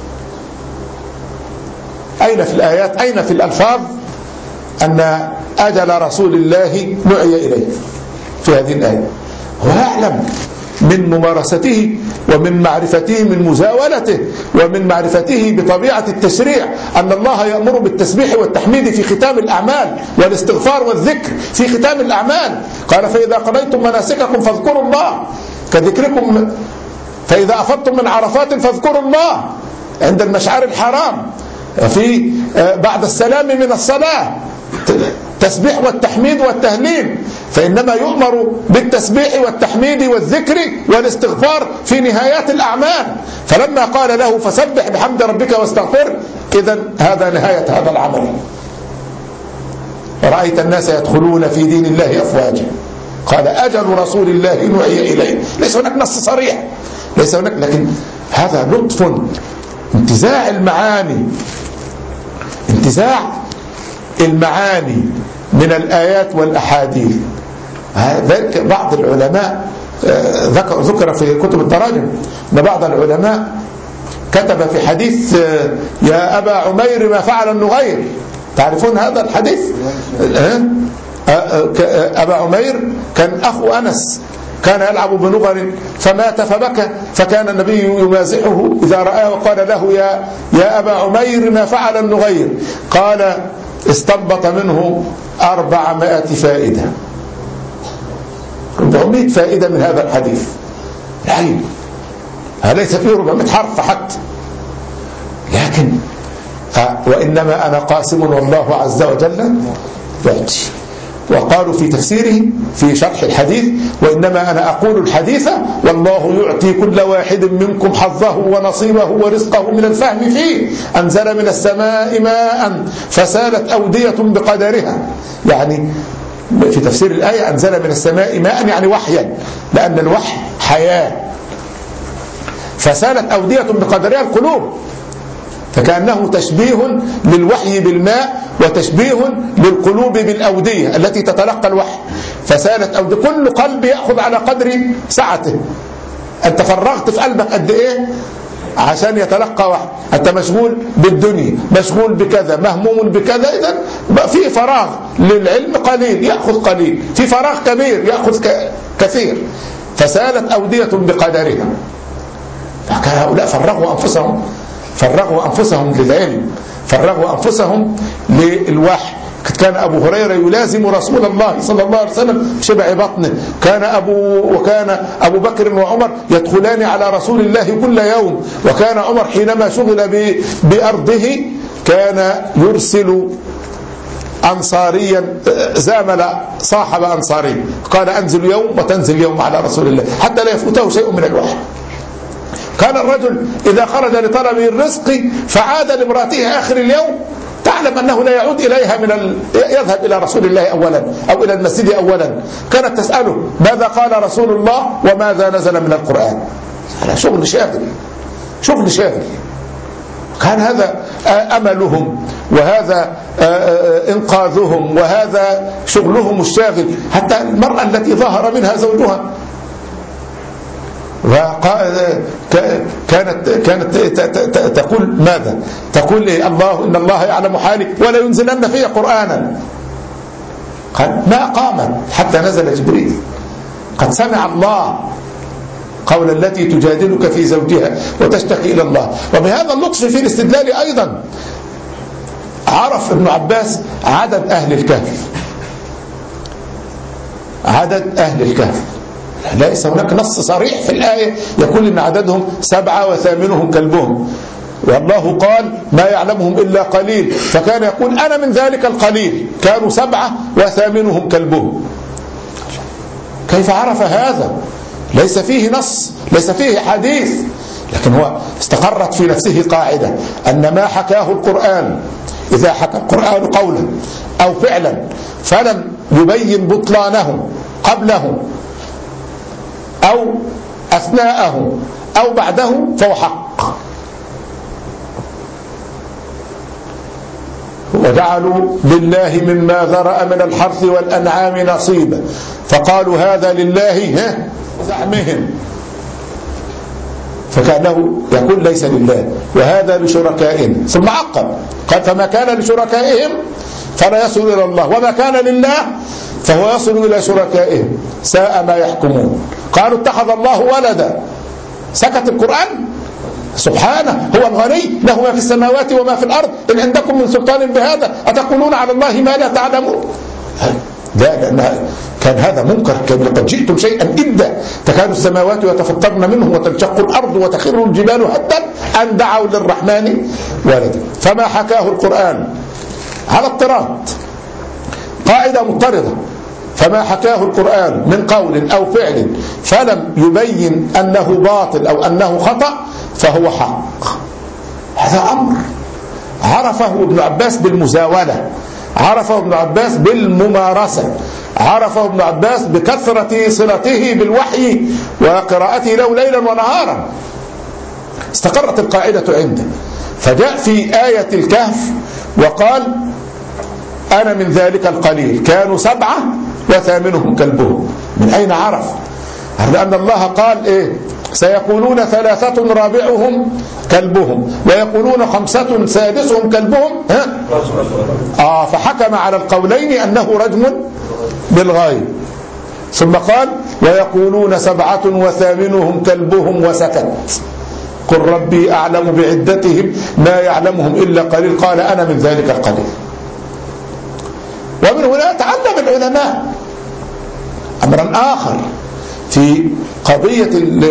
أين في الآيات، أين في الألفاظ أن أجل رسول الله نعي إليه في هذه الآية؟ هو يعلم من ممارسته ومن معرفته من مزاولته ومن معرفته بطبيعة التشريع أن الله يأمر بالتسبيح والتحميد في ختام الأعمال والاستغفار والذكر في ختام الأعمال. قال فإذا قضيتم مناسككم فاذكروا الله كذكركم فإذا أفضتم من عرفات فاذكروا الله عند المشعر الحرام في بعد السلام من الصلاة، تسبيح والتحميد والتهليل، فإنما يؤمر بالتسبيح والتحميد والذكر والاستغفار في نهايات الأعمال. فلما قال له فسبح بحمد ربك واستغفر، إذن هذا نهاية هذا العمل. رأيت الناس يدخلون في دين الله أفواجا، قال أجل رسول الله نوحي إليه. ليس هناك نص صريح، ليس هناك، لكن هذا لطف، انتزاع المعاني، انتزاع المعاني من الآيات والأحاديث. ذلك بعض العلماء ذكر في كتب التراجم أن بعض العلماء كتب في حديث يا أبا عمير ما فعل النغير. تعرفون هذا الحديث؟ أبا عمير كان أخو أنس، كان يلعب بنغر فمات فبكى، فكان النبي يمازحه إذا رآه وقال له يا أبا عمير ما فعل النغير؟ قال استنبط منه 400 فائدة، 400 فائدة من هذا الحديث. العلم ليس فيه 400 حرف حتى، لكن وإنما أنا قاسم والله عز وجل يعطي. وقالوا في تفسيره في شرح الحديث وإنما أنا أقول الحديث والله يعطي كل واحد منكم حظه ونصيبه ورزقه من الفهم فيه. أنزل من السماء ماء فسالت أودية بقدرها، يعني في تفسير الآية أنزل من السماء ماء يعني وحيا، لأن الوحي حياة. فسالت أودية بقدرها القلوب، فكأنه تشبيه للوحي بالماء وتشبيه للقلوب بالأودية التي تتلقى الوحي. فسالت أودية، كل قلب يأخذ على قدر سعته. أنت فرغت في قلبك قد إيه عشان يتلقى وحي؟ أنت مشغول بالدنيا، مشغول بكذا، مهموم بكذا، إذن في فراغ للعلم قليل يأخذ قليل، في فراغ كبير يأخذ كثير. فسالت أودية بقدرها. فكان هؤلاء فرغوا أنفسهم للعلم، فرغوا أنفسهم للوحي. كان أبو هريرة يلازم رسول الله صلى الله عليه وسلم شبع بطنه، وكان أبو بكر وعمر يدخلان على رسول الله كل يوم، وكان عمر حينما شغل بأرضه كان يرسل أنصاريا زامل صاحب أنصاري، قال أنزل يوم وتنزل يوم على رسول الله حتى لا يفوته شيء من الوحي. كان الرجل إذا خرج لطلب الرزق فعاد لامرأته آخر اليوم تعلم أنه لا يعود إليها يذهب إلى رسول الله أولا أو إلى المسجد أولا، كانت تسأله ماذا قال رسول الله وماذا نزل من القرآن. هذا شغل شاغل. كان هذا أملهم، وهذا إنقاذهم، وهذا شغلهم الشاغل. حتى المرأة التي ظهر منها زوجها كانت تقول ماذا؟ تقول إن الله يعلم حالي ولا ينزلن في قرآنا. قال ما قامت حتى نزل جبريل، قد سمع الله قول التي تجادلك في زوجها وتشتكي إلى الله. وبهذا اللطف في الاستدلال أيضا عرف ابن عباس عدد أهل الكهف. ليس هناك نص صريح في الآية يقول إن عددهم 7 وثامنهم كلبهم، والله قال ما يعلمهم إلا قليل، فكان يقول أنا من ذلك القليل، كانوا 7 وثامنهم كلبهم. كيف عرف هذا؟ ليس فيه نص، ليس فيه حديث، لكن هو استقرت في نفسه قاعدة أن ما حكاه القرآن، إذا حكى القرآن قولا أو فعلا فلم يبين بطلانه قبله أو أثناءه أو بعده فهو حق. وجعلوا لله مما ذرأ من الحرث والأنعام نصيبا فقالوا هذا لله زعمهم، فكأنه يقول ليس لله وهذا لشركائهم، ثم عقب قال فما كان لشركائهم فلا يصل إلى الله وما كان لله فهو يصل إلى شركائهم ساء ما يحكمون. قالوا اتخذ الله ولدا، سكت القرآن سبحانه هو الغني له ما في السماوات وما في الأرض إن عندكم من سلطان بهذا أتقولون على الله ما لا تعلمون. لا، لأن كان هذا منكر، كان لقد جئتم شيئا إدا، تكاد السماوات يتفطرن منه وتنشق الأرض وتخر الجبال هدا أن دعوا للرحمن ولدا. فما حكاه القرآن على اضطراد، قاعدة مضطردة، فما حكاه القرآن من قول أو فعل فلم يبين أنه باطل أو أنه خطأ فهو حق. هذا أمر عرفه ابن عباس بالمزاولة، عرفه ابن عباس بالممارسة، عرفه ابن عباس بكثرة صلته بالوحي وقراءته له ليلا ونهارا، استقرت القاعدة عنده. فجاء في آية الكهف وقال أنا من ذلك القليل، كانوا 7 وثامنهم كلبهم. من أين عرف؟ لأن الله قال إيه؟ سيقولون 3 رابعهم كلبهم ويقولون 5 سادسهم كلبهم، فحكم على القولين أنه رجم بالغيب. ثم قال ويقولون 7 وثامنهم كلبهم وسكت، قل ربي أعلم بعدتهم ما يعلمهم إلا قليل، قال أنا من ذلك القليل. ومن هنا تعلم العلماء أمرا آخر في قضية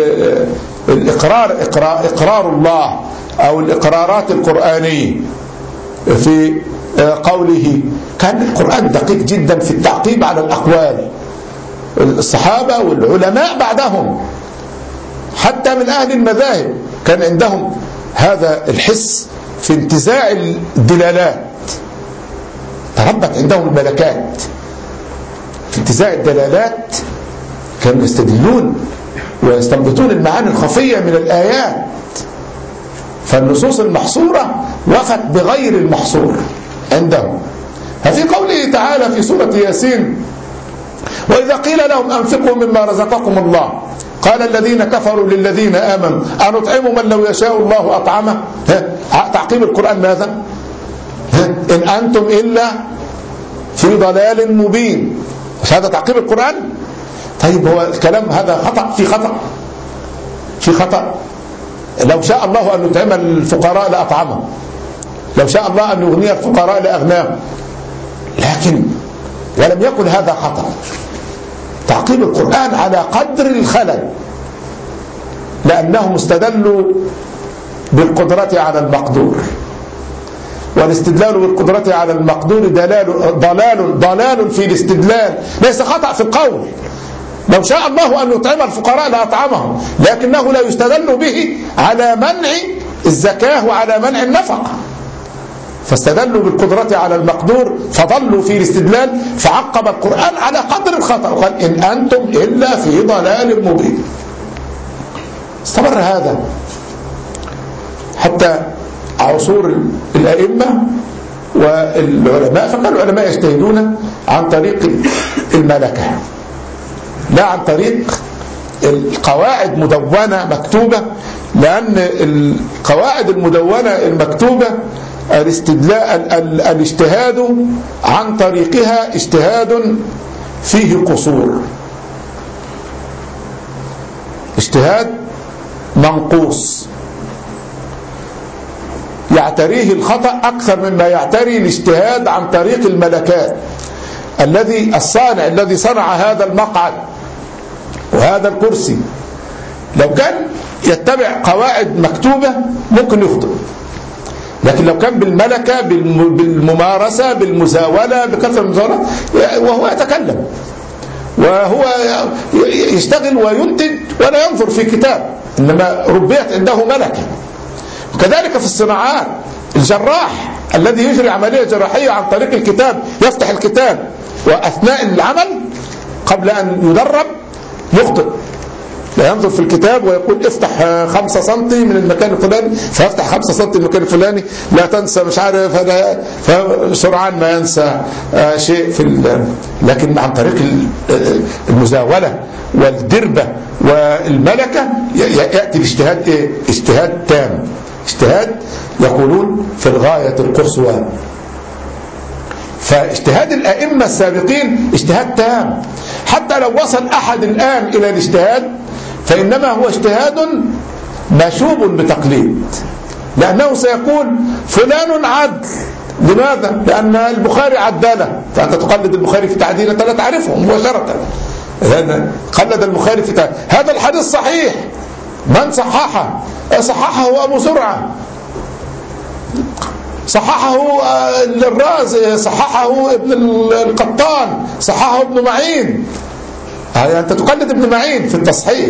إقرار الله أو الإقرارات القرآنية. في قوله كان القرآن دقيق جدا في التعقيب على الأقوال، الصحابة والعلماء بعدهم حتى من أهل المذاهب كان عندهم هذا الحس في انتزاع الدلالات، تربت عندهم الملكات في انتزاع الدلالات، كانوا يستدلون ويستنبطون المعاني الخفية من الآيات. فالنصوص المحصورة وفت بغير المحصور عندهم. ففي قوله تعالى في سورة ياسين وإذا قيل لهم أنفقوا مما رزقكم الله قال الذين كفروا للذين آمنوا أنطعم من لو يشاء الله أطعمه. تعقيب القرآن ماذا؟ إن أنتم إلا في ضلال مبين. مش هذا تعقيب القرآن؟ طيب هو الكلام هذا خطأ في خطأ. لو شاء الله أن يطعم الفقراء لأطعمهم، لو شاء الله أن يغني الفقراء لأغناهم، لكن ولم يكن هذا خطأ. تعقيب القرآن على قدر الخلل، لأنهم استدلوا بالقدرة على المقدور، والاستدلال بالقدرة على المقدور ضلال في الاستدلال، ليس خطأ في القول. لو شاء الله أن يطعم الفقراء لأطعمهم، لكنه لا يستدل به على منع الزكاة وعلى منع النفقة، فاستدلوا بالقدرة على المقدور فضلوا في الاستدلال، فعقب القرآن على قدر الخطأ وقال إن أنتم إلا في ضلال مبين. استمر هذا حتى عصور الأئمة والعلماء، فكان العلماء يجتهدون عن طريق الملكة لا عن طريق القواعد مدونة مكتوبة، لأن القواعد المدونة المكتوبة الاجتهاد عن طريقها اجتهاد فيه قصور، اجتهاد منقوص يعتريه الخطأ أكثر مما يعتري الاجتهاد عن طريق الملكات. الصانع الذي صنع هذا المقعد وهذا الكرسي لو كان يتبع قواعد مكتوبة ممكن يخطئ، لكن لو كان بالملكة بالممارسة بالمزاولة بكثرة المزاولة وهو يتكلم وهو يشتغل وينتج ولا ينظر في كتاب، إنما ربيت عنده ملكة. وكذلك في الصناعات الجراح الذي يجري عملية جراحية عن طريق الكتاب، يفتح الكتاب وأثناء العمل قبل أن يدرب يخطئ، لا ينظر في الكتاب ويقول افتح 5 سنتي من المكان الفلاني فيفتح 5 سنتي من المكان الفلاني، لا تنسى مش عارف هذا، فسرعان ما ينسى شيء لكن عن طريق المزاولة والدربة والملكة يأتي الاجتهاد اجتهاد تام، اجتهاد يقولون في الغاية القصوى. فاجتهاد الأئمة السابقين اجتهاد تام، حتى لو وصل أحد الآن إلى الاجتهاد فإنما هو اجتهاد مشوب بتقليد، لأنه سيقول فلان عدل لماذا؟ لأن البخاري عدله، فأنت تقلد البخاري في تعديل أنت لا تعرفه مباشرة. قلد البخاري في تعديل. هذا الحديث صحيح، من صححه؟ صححه أبو زرعة، صححه الرازي، صححه ابن القطان، صححه ابن معين. أنت تقلد ابن معين في التصحيح.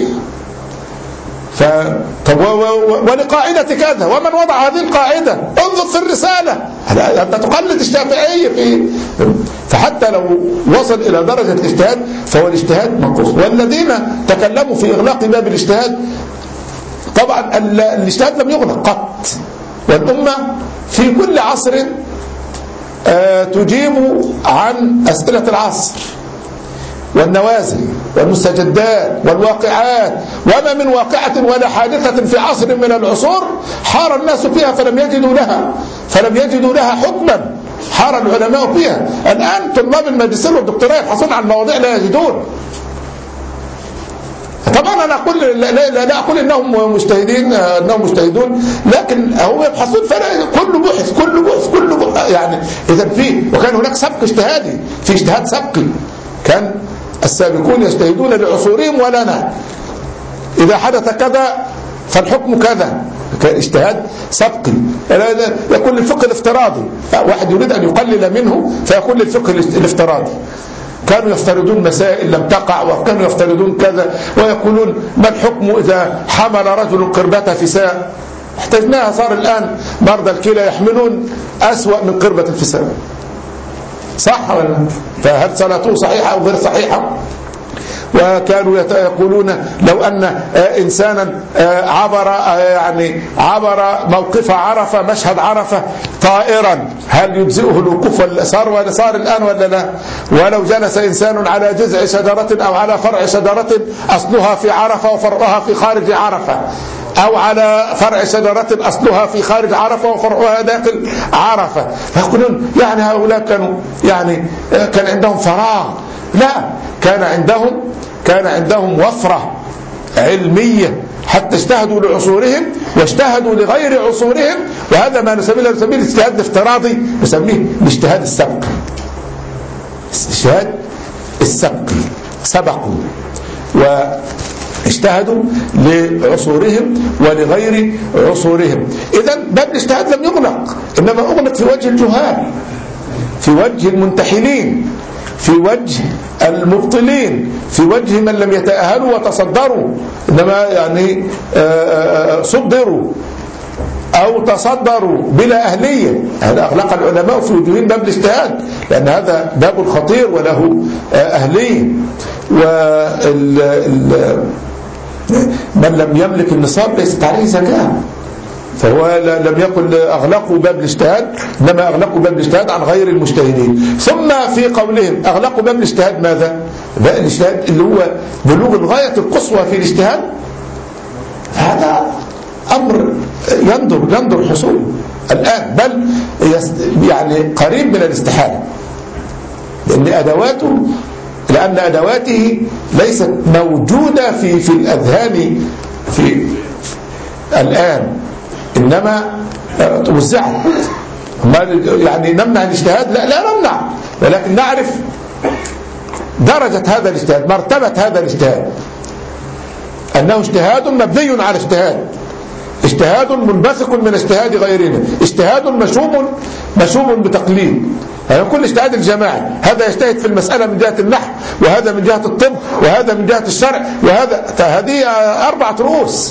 ولقاعدة كذا، ومن وضع هذه القاعدة انظر في الرسالة. أنت تقلد الشافعي فحتى لو وصل إلى درجة الاجتهاد فهو الاجتهاد منقوص. والذين تكلموا في إغلاق باب الاجتهاد، طبعا الاجتهاد لم يغلق قط، والأمة في كل عصر تجيب عن أسئلة العصر والنوازل والمستجدات والواقعات، وما من واقعة ولا حادثة في عصر من العصور حار الناس فيها فلم يجدوا لها حكما، حار العلماء فيها. الآن طلاب الماجستير والدكتوراه يبحثون عن مواضيع لا يجدون. طبعا أنا أقول لا أقول إنهم مجتهدون، لكن هم يبحثون كل بحث يعني إذا فيه. وكان هناك سبق اجتهادي، في اجتهاد سبقي، كان السابقون يجتهدون لعصورهم ولنا، إذا حدث كذا فالحكم كذا، كان اجتهاد سبقي. يكون الفقه الافتراضي، واحد يريد أن يقلل منه فيكون للفقه الافتراضي. كانوا يفترضون مسائل لم تقع، وكانوا يفترضون كذا، ويقولون ما الحكم إذا حمل رجل قربة فساء. احتجناها، صار الآن مرضى الكلى يحملون أسوأ من قربة الفساء، صح ولا؟ فهل صلاته صحيحة أو غير صحيحة؟ وكانوا يقولون لو أن إنسانا عبر موقف عرفة، مشهد عرفة طائرا، هل يجزئه الوقوف؟ صار الآن ولا لا؟ ولو جلس إنسان على جذع شجرة أو على فرع شجرة أصلها في عرفة وفرعها في خارج عرفة، أو على فرع شجرة أصلها في خارج عرفة وفرعها داخل عرفة، فيقولون يعني هؤلاء كان عندهم فراغ. لا، كان عندهم وفرة علمية، حتى اجتهدوا لعصورهم واجتهدوا لغير عصورهم. وهذا ما نسميه الاجتهاد الافتراضي، نسميه الاجتهاد السبقي. الاجتهاد السبقي، سبقوا واجتهدوا لعصورهم ولغير عصورهم. إذن باب الاجتهاد لم يغلق، إنما أغلق في وجه الجهال، في وجه المنتحلين، في وجه المبطلين، في وجه من لم يتأهلوا وتصدروا، إنما صدروا أو تصدروا بلا أهلية. هذا أغلق العلماء في وجوههم باب الاجتهاد، لأن هذا باب خطير وله أهلية. من لم يملك النصاب ليست عليه زكاة، فهو لم يقل أغلقوا باب الاجتهاد، إنما أغلقوا باب الاجتهاد عن غير المجتهدين. ثم في قولهم أغلقوا باب الاجتهاد ماذا؟ باب الاجتهاد اللي هو بلوغ الغاية القصوى في الاجتهاد، هذا أمر يندر حصوله الآن، بل قريب من الاستحالة، لأن أدواته ليست موجودة في الأذهان في الآن، إنما توزعت. نمنع الاجتهاد؟ لا نمنع، ولكن نعرف درجة هذا الاجتهاد، مرتبة هذا الاجتهاد، أنه اجتهاد مبني على اجتهاد منبثق من اجتهاد غيرنا، اجتهاد مشوب بتقليد. كل اجتهاد الجماعي، هذا يجتهد في المسألة من جهة النحو، وهذا من جهة الطب، وهذا من جهة الشرع، هذه 4 رؤوس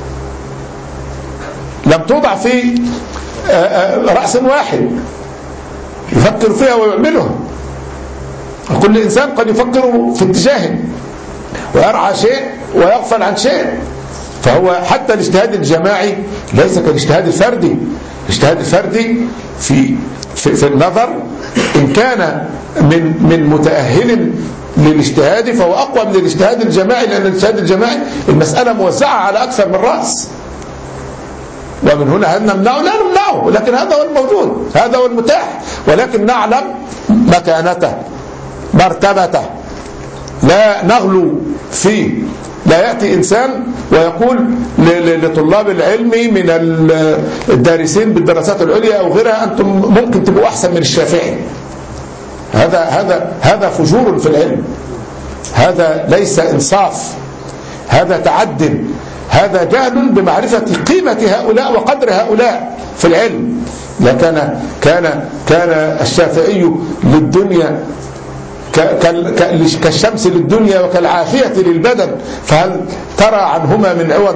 لم توضع في رأس واحد يفكر فيها ويعملها. كل إنسان قد يفكر في اتجاه ويرعى شيء ويغفل عن شيء. فهو حتى الاجتهاد الجماعي ليس كالاجتهاد الفردي. الاجتهاد الفردي في النظر إن كان من متأهل للاجتهاد فهو أقوى من الاجتهاد الجماعي، لأن الاجتهاد الجماعي المسألة موزعة على أكثر من رأس. ومن هنا هل نمنعه؟ لا نمنعه، لكن هذا هو الموجود، هذا هو المتاح، ولكن نعلم مكانته، مرتبته، لا نغلو فيه. لا يأتي إنسان ويقول لطلاب العلم من الدارسين بالدراسات العليا أو غيرها أنتم ممكن تبقوا أحسن من الشافعي. هذا فجور في العلم، هذا ليس إنصاف، هذا تعد، هذا جهل بمعرفة قيمة هؤلاء وقدر هؤلاء في العلم. كان الشافعي للدنيا كالشمس للدنيا وكالعافية للبدن، فهل ترى عنهما من عوض؟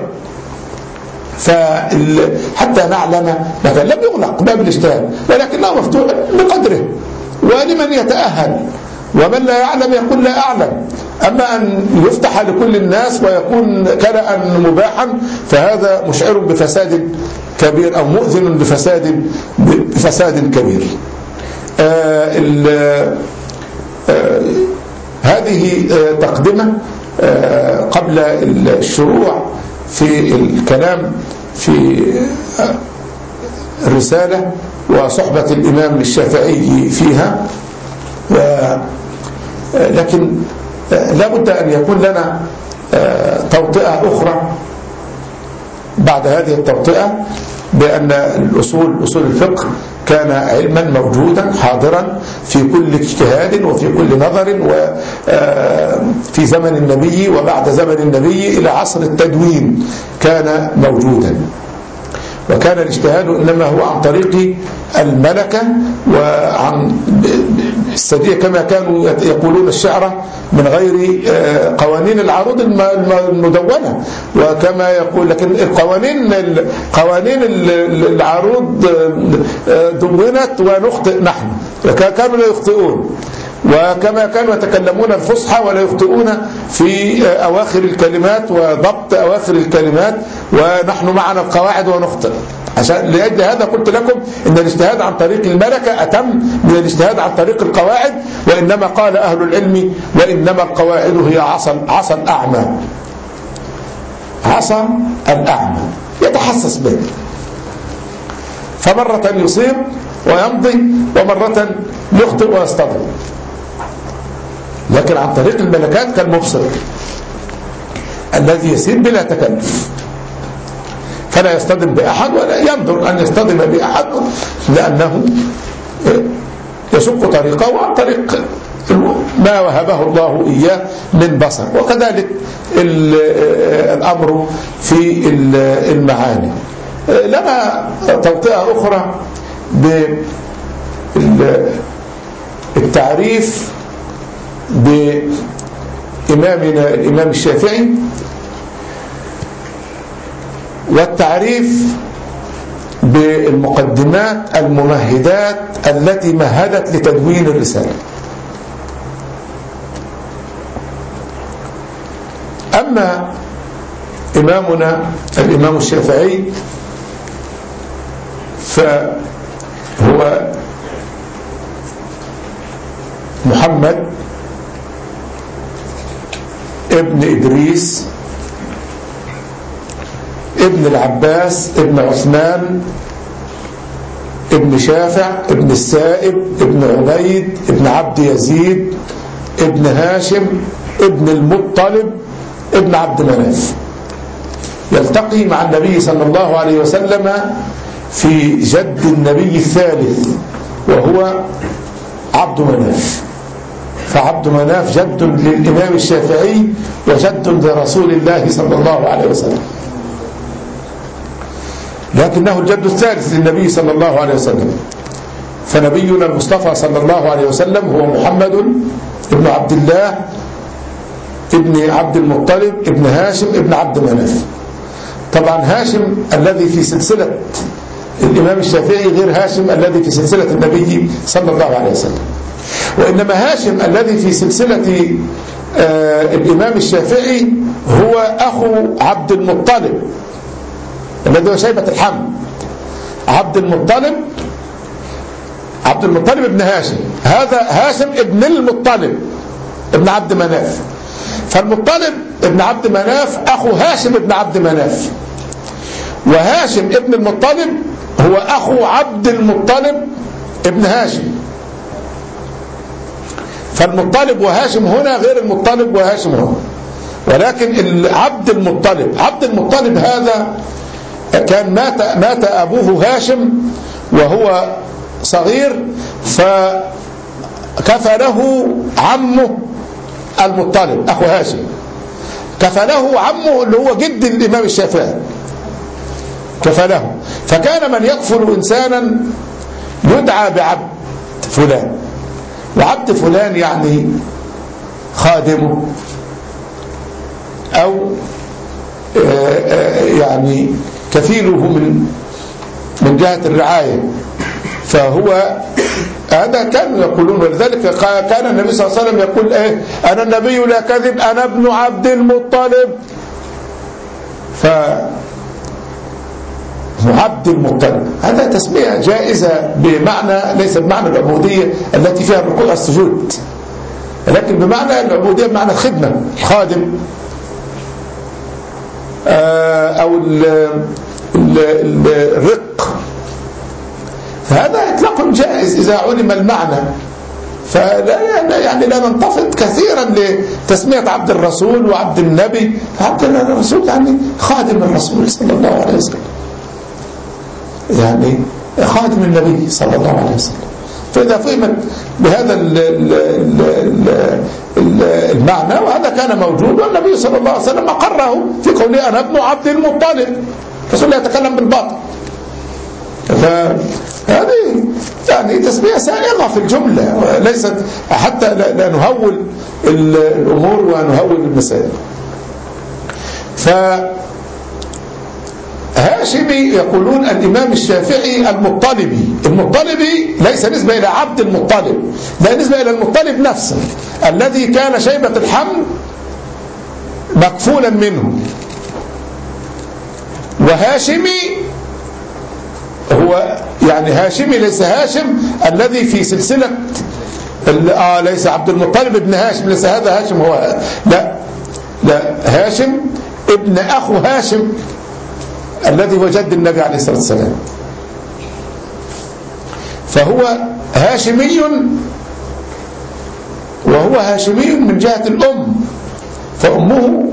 حتى نعلم مثلا لم يغلق باب الاجتهاد ولكنه مفتوح بقدره ولمن يتأهل، ومن لا يعلم يقول لا أعلم. أما أن يفتح لكل الناس ويكون كلأ مباحا فهذا مشعر بفساد كبير أو مؤذن بفساد كبير. هذه تقدمة قبل الشروع في الكلام في الرسالة وصحبة الإمام الشافعي فيها. لكن لا بد أن يكون لنا توطئة أخرى بعد هذه التوطئة، بأن أصول الفقه كان علما موجودا حاضرا في كل اجتهاد وفي كل نظر، وفي زمن النبي وبعد زمن النبي إلى عصر التدوين كان موجودا. وكان الاجتهاد إنما هو عن طريق الملكة وعن السدية كما كانوا يقولون الشعر من غير قوانين العروض المدونة، وكما يقول لكن قوانين العروض دونت ونخطئ نحن، كانوا لا يخطئون، وكما كانوا يتكلمون الفصحى ولا يخطئون في أواخر الكلمات وضبط أواخر الكلمات، ونحن معنا القواعد ونخطئ. لأجل هذا قلت لكم إن الاجتهاد عن طريق الملكة أتم من الاجتهاد عن طريق القواعد. وإنما قال أهل العلم وإنما القواعد هي عصا الأعمى، عصا الأعمى يتحسس به، فمرة يصيب ويمضي ومرة يخطئ ويصطدم. لكن عن طريق الملكات كالمبصر الذي يسير بلا تكلف، فلا يصطدم بأحد ولا ينظر أن يصطدم بأحد، لأنه يشق طريقه عن طريق ما وهبه الله إياه من بصر. وكذلك الأمر في المعاني. لنا توطئة أخرى بالتعريف بإمامنا الإمام الشافعي، والتعريف بالمقدمات الممهدات التي مهدت لتدوين الرسالة. أما إمامنا الإمام الشافعي فهو محمد ابن إدريس ابن العباس ابن عثمان ابن شافع ابن السائب ابن عبيد ابن عبد يزيد ابن هاشم ابن المطلب ابن عبد مناف. يلتقي مع النبي صلى الله عليه وسلم في جد النبي الثالث وهو عبد مناف، فعبد مناف جد للإمام الشافعي وجد لرسول الله صلى الله عليه وسلم، لكنه الجد الثالث للنبي صلى الله عليه وسلم. فنبينا المصطفى صلى الله عليه وسلم هو محمد ابن عبد الله ابن عبد المطلب ابن هاشم ابن عبد مناف. طبعا هاشم الذي في سلسلة الإمام الشافعي غير هاشم الذي في سلسلة النبي صلى الله عليه وسلم، وإنما هاشم الذي في سلسلة الإمام الشافعي هو أخو عبد المطلب الذي هو شيبة الحمل. عبد المطلب ابن هاشم، هذا هاشم ابن المطلب ابن عبد مناف، فالمطلب ابن عبد مناف أخو هاشم ابن عبد مناف، وهاشم ابن المطلب هو أخو عبد المطلب ابن هاشم. فالمطلب وهاشم هنا غير المطلب وهاشم هنا. ولكن عبد المطلب هذا كان مات أبوه هاشم وهو صغير، فكفله عمه المطلب أخو هاشم، كفله عمه اللي هو جد الإمام الشافعي كفله. فكان من يكفل إنسانا يدعى بعبد فلان، وعبد فلان يعني خادمه أو يعني كفيله من جهة الرعاية. فهو هذا كانوا يقولون، ولذلك كان النبي صلى الله عليه وسلم يقول ايه: أنا النبي لا كذب، أنا ابن عبد المطلب. عبد المطلب هذا تسمية جائزة بمعنى، ليس بمعنى العبودية التي فيها الركوع والسجود، لكن بمعنى العبودية بمعنى الخدمة، الخادم أو الرق. فهذا إطلاق جائز إذا علم المعنى. فلا يعني لا ننتفض كثيرا لتسمية عبد الرسول وعبد النبي. عبد الرسول يعني خادم الرسول صلى الله عليه وسلم، يعني خادم النبي صلى الله عليه وسلم. فإذا فهمت بهذا المعنى، وهذا كان موجود، والنبي صلى الله عليه وسلم أقره في قوله: أنا ابن عبد المطلب. الرسول لا يتكلم بالباطل. فهذه يعني تسمية سائغة في الجملة، وليست حتى لا نهول الأمور ونهول المسائل. هاشمي يقولون الإمام الشافعي المطلبي ليس نسبة إلى عبد المطلب، لا نسبة إلى المطلب نفسه الذي كان شيبة الحمل مكفولا منه. وهاشمي هو يعني هاشمي ليس هاشم الذي في سلسلة ليس عبد المطلب ابن هاشم، ليس هذا هاشم هو، لا هاشم ابن أخو هاشم الذي هو جد النبي عليه الصلاة والسلام. فهو هاشمي، وهو هاشمي من جهة الأم، فأمه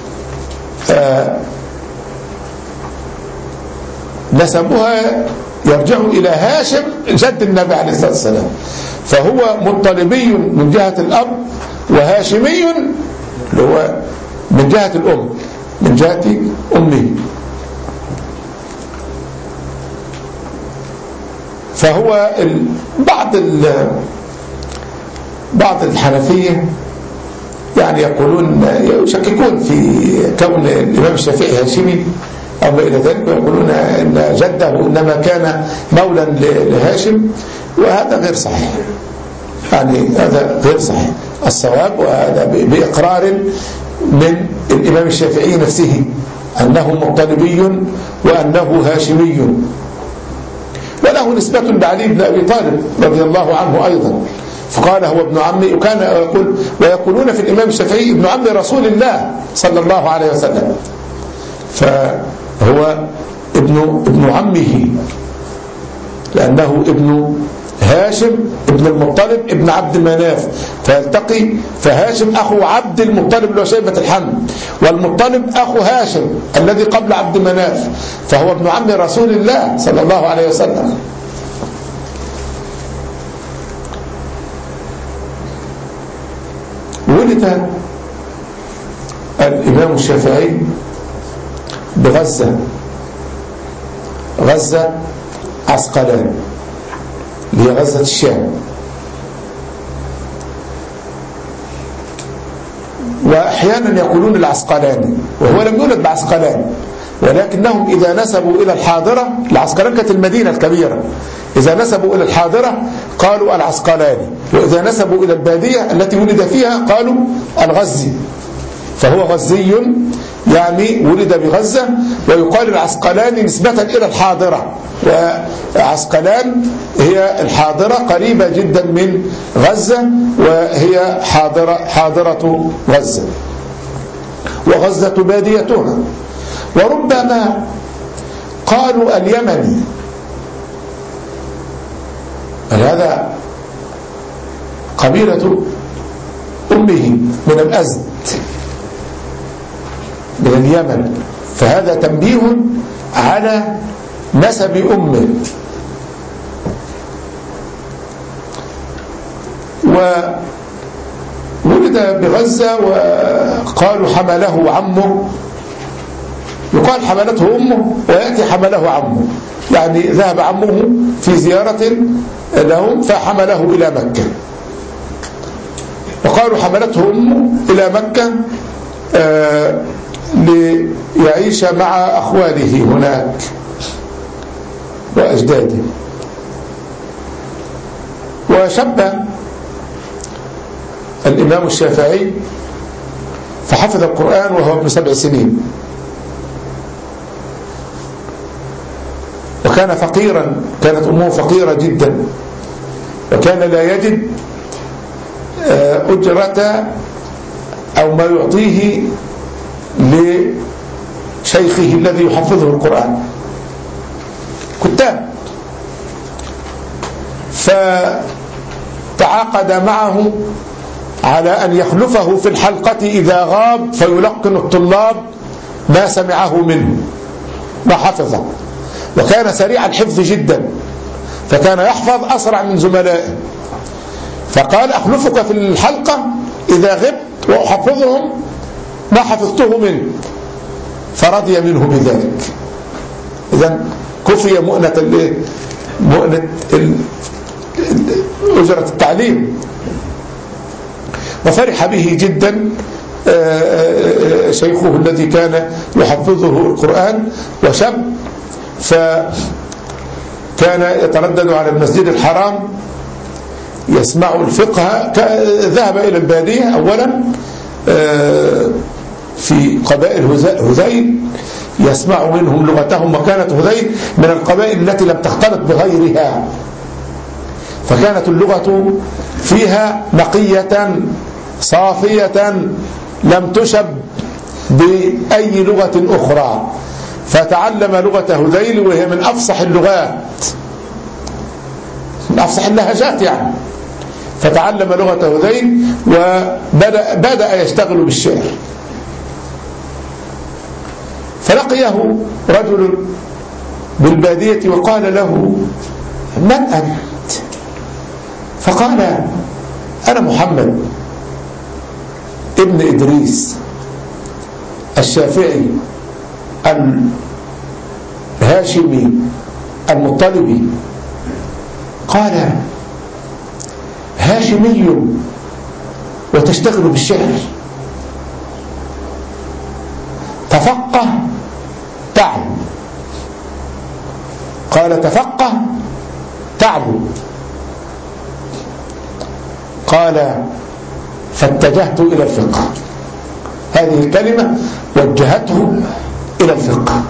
نسبها يرجع إلى هاشم جد النبي عليه الصلاة والسلام. فهو مطلبي من جهة الأب، وهاشمي اللي هو من جهة الأم، من جهة أمه. فهو بعض الحنفية يعني يقولون، يشككون في كون الإمام الشافعي هاشمي أو ما إلى ذلك، ويقولون أن جده إنما كان مولا لهاشم، وهذا غير صحيح. يعني هذا غير صحيح. الصواب وهذا بإقرار من الإمام الشافعي نفسه أنه مطلبي وأنه هاشمي، وله نسبة لعلي بن أبي طالب رضي الله عنه أيضا، فقال هو ابن عمي. وكان ويقولون في الإمام الشافعي ابن عم رسول الله صلى الله عليه وسلم، فهو ابن عمه لأنه ابن هاشم ابن المطلب ابن عبد مناف، فيلتقي. فهاشم أخو عبد المطلب اللي هو شيبة الحمل، والمطلب أخو هاشم الذي قبل عبد مناف، فهو ابن عم رسول الله صلى الله عليه وسلم. ولد الإمام الشافعي بغزة، غزة عسقلان اللي هي غزة الشام. وأحيانا يقولون العسقلاني، وهو لم يولد بعسقلان، ولكنهم إذا نسبوا إلى الحاضرة، العسقلان كانت المدينة الكبيرة، إذا نسبوا إلى الحاضرة قالوا العسقلاني، وإذا نسبوا إلى البادية التي ولد فيها قالوا الغزي. فهو غزي يعني ولد بغزة، ويقال العسقلاني نسبة إلى الحاضرة، وعسقلان هي الحاضرة قريبة جدا من غزة، وهي حاضرة غزة، وغزة باديتها. وربما قالوا اليمني، هذا قبيلة أمه من الأزد من اليمن، فهذا تنبيه على نسب أمه. وولد بغزة وقالوا حمله عمه، يقال حملته أمه ويأتي حمله عمه، يعني ذهب عمه في زيارة لهم فحمله إلى مكة، وقالوا حملته أمه إلى مكة ليعيش مع أخواله هناك وأجداده. وشب الإمام الشافعي فحفظ القرآن وهو ابن 7 سنين، وكان فقيرا، كانت أمه فقيرة جدا، وكان لا يجد أجرة أو ما يعطيه لشيخه الذي يحفظه القرآن، كتاب، فتعاقد معه على أن يخلفه في الحلقة إذا غاب فيلقن الطلاب ما سمعه منه ما حفظه، وكان سريع الحفظ جدا، فكان يحفظ أسرع من زملائه، فقال أخلفك في الحلقة إذا غبت وأحفظهم ما حفظته منه، فرضي منه بذلك. إذن كفي مؤنة أجرة التعليم، وفرح به جدا شيخه الذي كان يحفظه القرآن، وشب فكان يتردد على المسجد الحرام يسمع الفقه، ذهب إلى البادية أولا في قبائل هذيل يسمع منهم لغتهم، وكانت هذيل من القبائل التي لم تختلط بغيرها، فكانت اللغة فيها نقية صافية لم تشب بأي لغة أخرى، فتعلم لغة هذيل وهي من أفصح اللغات، من أفصح اللهجات يعني، فتعلم لغة هذيل وبدأ يشتغل بالشعر. فلقيه رجل بالبادية وقال له: من أنت؟ فقال: أنا محمد ابن إدريس الشافعي الهاشمي المطلبي. قال: هاشمي وتشتغل بالشعر؟ تفقه تعلم. قال: تفقه تعلم. قال: فاتجهت إلى الفقه. هذه الكلمة وجهته إلى الفقه،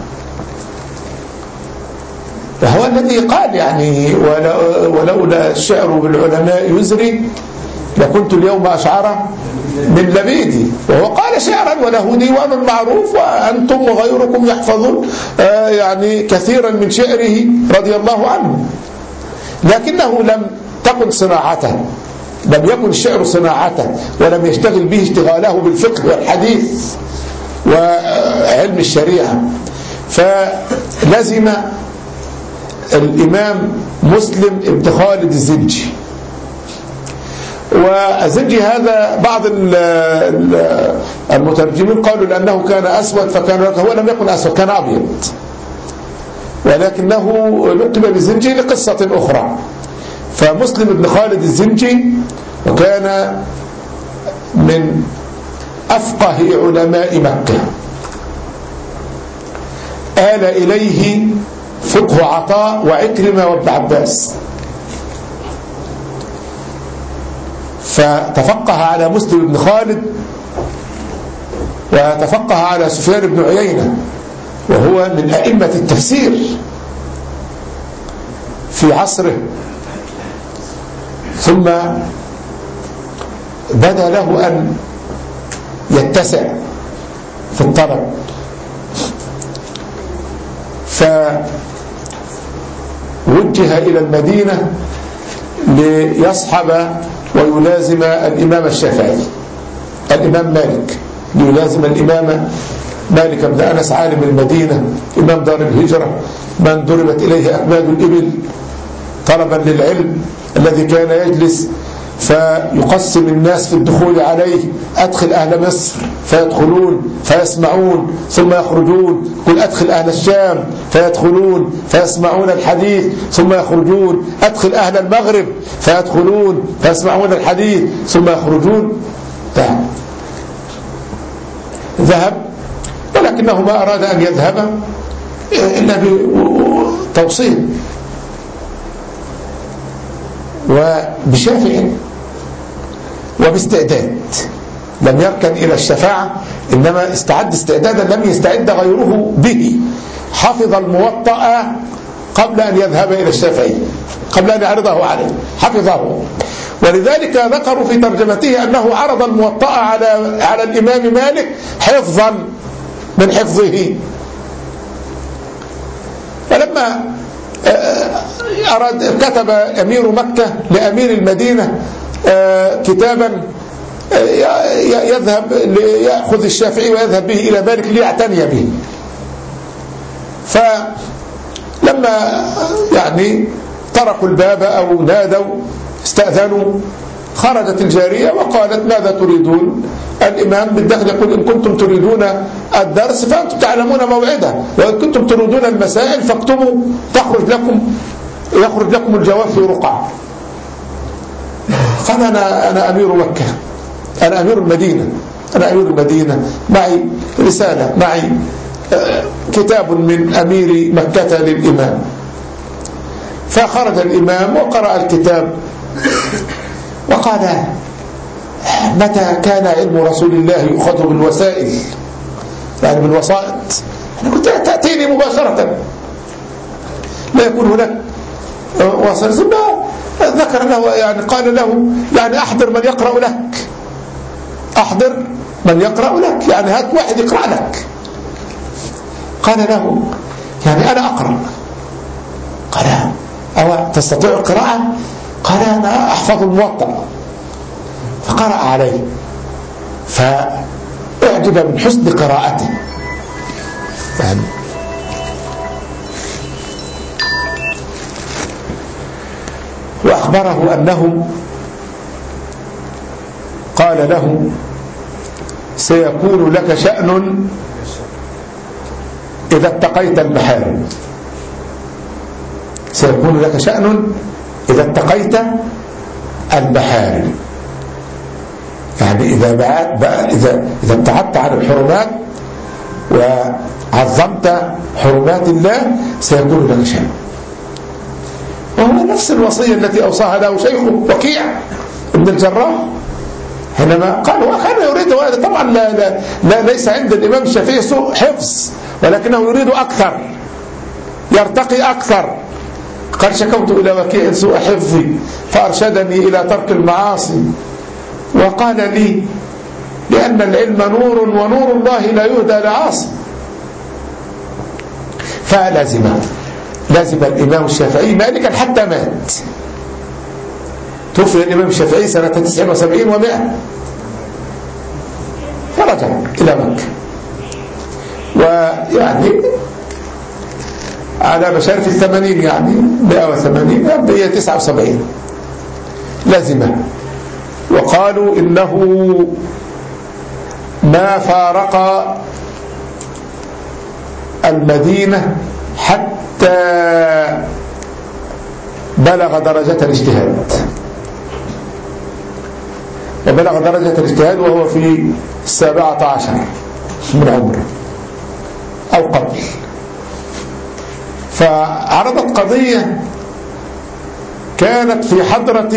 وهو الذي قال يعني: ولولا الشعر بالعلماء يزري لكنت اليوم أشعر من لبيدي. وهو قال شعرا وله ديوان معروف، وأنتم وغيركم يحفظون يعني كثيرا من شعره رضي الله عنه، لكنه لم تكن صناعته، لم يكن الشعر صناعته، ولم يشتغل به اشتغاله بالفقه والحديث وعلم الشريعة. فلزم الإمام مسلم ابن خالد الزنجي، والزنجي هذا بعض المترجمين قالوا لأنه كان أسود، فكان هو لم يكن أسود، كان أبيض، ولكنه لقب بالزنجي لقصة أخرى. فمسلم ابن خالد الزنجي وكان من أفقه علماء مكة، آل إليه فقه عطاء وعكرمة وابن عباس، فتفقه على مسلم بن خالد، وتفقه على سفيان بن عيينة، وهو من أئمة التفسير في عصره. ثم بدا له أن يتسع في الطلب، فوجه إلى المدينة ليصحب ويلازم الإمام الشافعي. الإمام مالك ليلازم الإمام مالك بن أنس عالم المدينة إمام دار الهجرة من ضربت إليه أكباد الإبل طلبا للعلم، الذي كان يجلس فيقسم الناس في الدخول عليه: أدخل أهل مصر فيدخلون فيسمعون ثم يخرجون، قل أدخل أهل الشام فيدخلون فيسمعون الحديث ثم يخرجون، أدخل أهل المغرب فيدخلون فيسمعون الحديث ثم يخرجون. ذهب، ولكنه ما أراد أن يذهب إلا بتوصيل وبشافع وباستعداد. لم يركن إلى الشفاعة، إنما استعد استعدادا لم يستعد غيره به. حفظ الموطأ قبل أن يذهب إلى الشافعي، قبل أن يعرضه عليه حفظه. ولذلك ذكروا في ترجمته أنه عرض الموطأ على الإمام مالك حفظا من حفظه. فلما كتب أمير مكة لأمير المدينة كتابا يذهب يأخذ الشافعي ويذهب به إلى مالك ليعتني به. فلما طرقوا الباب أو نادوا استأذنوا، خرجت الجارية وقالت: ماذا تريدون؟ الإمام بالداخل يقول: إن كنتم تريدون الدرس فأنتم تعلمون موعده، وإن كنتم تريدون المسائل فاكتبوا يخرج لكم الجواب في رقعة. قال: أنا أمير مكة، أنا أمير المدينة، معي رسالة، معي كتاب من أمير مكة للإمام. فخرج الإمام وقرأ الكتاب وقال: متى كان علم رسول الله يؤخذ بالوسائل، يعني بالوسائط؟ أنا كنت تأتيني مباشرة، لا يكون هناك وسائل. ثم ذكر له قال له أحضر من يقرأ لك، أحضر من يقرأ لك، هات واحد يقرأ لك. قال له: أنا أقرأ. قال: أو تستطيع القراءة؟ قال: أنا أحفظ الموطأ. فقرأ عليه فأعجب من حسن قراءته. وأخبره أنه قال له: سيكون لك شأن إذا اتقيت المحارم، سيكون لك شأن إذا اتقيت المحارم. إذا ابتعدت عن الحرمات وعظمت حرمات الله سيكون لك شأن. وهو نفس الوصية التي أوصاها له شيخه وكيع ابن الجراح حينما قال، وكان يريد، طبعا لا ليس عند الإمام الشافعي سوء حفظ، ولكنه يريد أكثر، يرتقي أكثر. قال: شكوت إلى وكيع سوء حفظي فأرشدني إلى ترك المعاصي، وقال لي: لأن العلم نور، ونور الله لا يهدى لعاصي. فلازم الإمام الشافعي مالكا حتى مات. توفي الإمام الشافعي سنة 79 و100، فرجع إلى مكة، على مشارف 80، 180 179 لازمة. وقالوا إنه ما فارق المدينة حتى بلغ درجة الاجتهاد، وبلغ درجة الاجتهاد وهو في 17 من عمره أو قبل. فعرضت قضية كانت في حضرة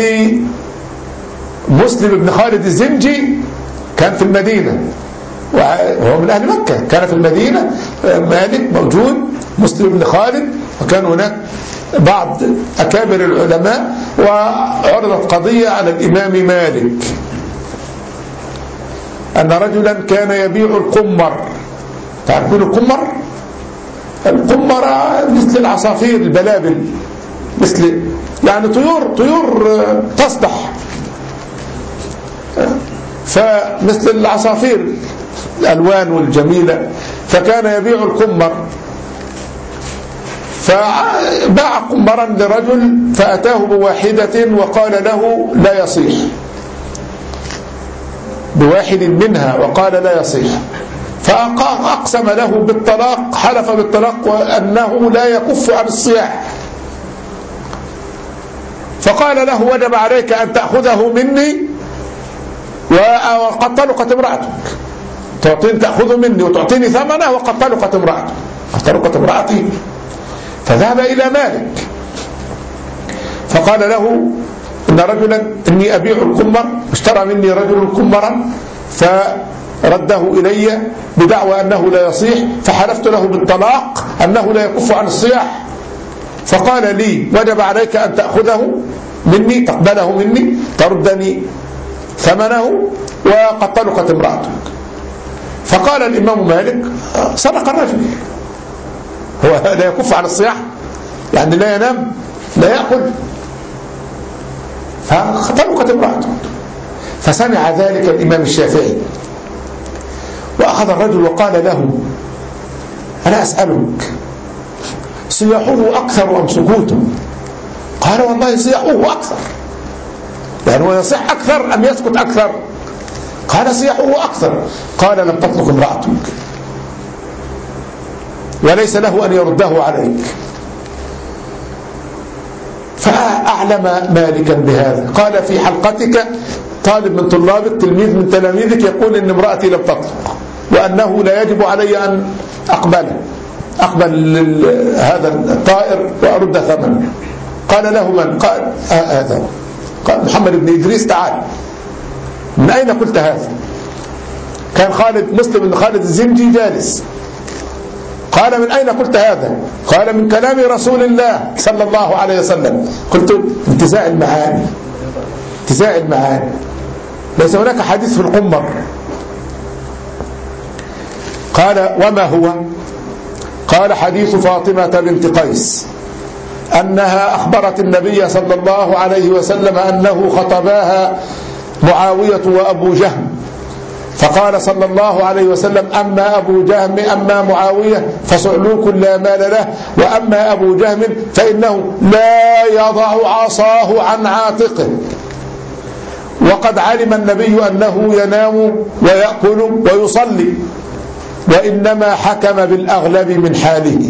مسلم بن خالد الزنجي، كان في المدينة وهو من أهل مكة، كان في المدينة، مالك موجود، مسلم بن خالد، وكان هناك بعض أكابر العلماء. وعرضت قضية على الإمام مالك أن رجلا كان يبيع القمر. تعرفون القمر؟ القمر مثل العصافير، البلابل، مثل طيور تصدح، فمثل العصافير الألوان والجميلة، فكان يبيع القمر، فباع قمرا لرجل فأتاه بواحدة وقال له لا يصيح، بواحد منها وقال لا يصيح، فأقسم له بالطلاق، حلف بالطلاق وأنه لا يكف عن الصياح، فقال له وجب عليك أن تأخذه مني وقد طلقت امرأتك، تأخذه مني وتعطيني ثمنه وقد طلقت امرأتك، قد طلقت امرأتي. فذهب إلى مالك فقال له إن رجلا إني أبيع القمر، اشترى مني رجل قمرا فرده إلي بدعوى أنه لا يصيح، فحلفت له بالطلاق أنه لا يكف عن الصياح، فقال لي وجب عليك أن تأخذه مني، تقبله مني، تردني ثمنه وقد طلقت امرأتك. فقال الإمام مالك صدق الرجل، هو لا يكف عن الصياح يعني لا ينام لا يأكل، فطلقت امرأته. فسمع ذلك الإمام الشافعي وأخذ الرجل وقال له أنا أسألك صياحه أكثر أم سكوته؟ قال والله صياحه أكثر، يعني هو يصيح أكثر أم يسكت أكثر؟ قال صياحه أكثر. قال لم تطلق امرأتك وليس له أن يرده عليك. فأعلم مالكا بهذا، قال في حلقتك طالب من طلابك، تلميذ من تلاميذك يقول إن امرأتي لم تطلق وأنه لا يجب علي أن أقبل هذا الطائر وأرد ثمنه. قال له من؟ قال هذا، قال محمد بن إدريس تعال، من أين قلت هذا؟ كان مسلم بن خالد الزنجي جالس. قال من أين قلت هذا؟ قال من كلام رسول الله صلى الله عليه وسلم. قلت انتزاع المعاني، انتزاع المعاني، ليس هناك حديث في القمر. قال وما هو؟ قال حديث فاطمة بنت قيس أنها أخبرت النبي صلى الله عليه وسلم أنه خطباها معاوية وأبو جهم، فقال صلى الله عليه وسلم أما أبو جهم أما معاوية فصعلوك لا مال له، وأما أبو جهم فإنه لا يضع عصاه عن عاتقه، وقد علم النبي أنه ينام ويأكل ويصلي، وإنما حكم بالأغلب من حاله.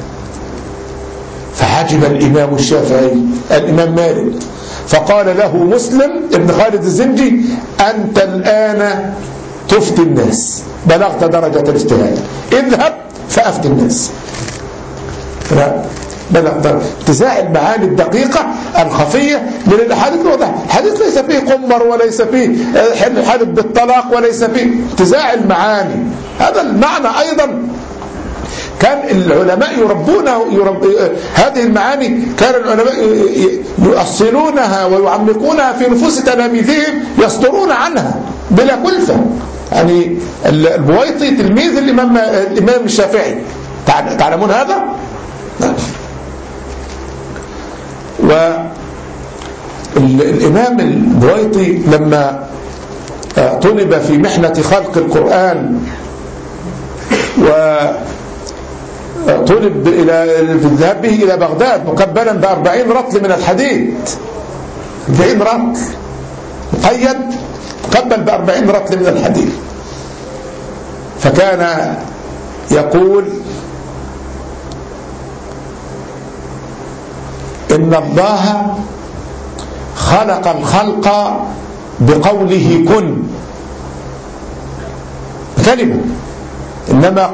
فعجب الإمام الشافعي الإمام مالك، فقال له مسلم ابن خالد الزنجي أنت الآن تفتي الناس، بلغت درجة الاجتهاد، اذهب فأفتي الناس. بلغت انتزاع المعاني الدقيقة الخفية من الحديث الواضح. الحديث ليس فيه قمر وليس فيه حلف بالطلاق وليس فيه انتزاع المعاني. هذا المعنى أيضا كان العلماء يربونه هذه المعاني، كان العلماء يؤصلونها ويعمقونها في نفوس تلاميذهم، يصدرون عنها بلا كلفة. يعني البويطي تلميذ الإمام الشافعي، تعلمون هذا؟ والإمام البويطي لما طلب في محنة خلق القرآن وطلب الذهاب به إلى بغداد مكبلا ب40 رطل من الحديد، 40 رطل مقيد مكبل ب40 رطل من الحديد، فكان يقول إن الله خلق الخلق بقوله كن، كلمة، إنما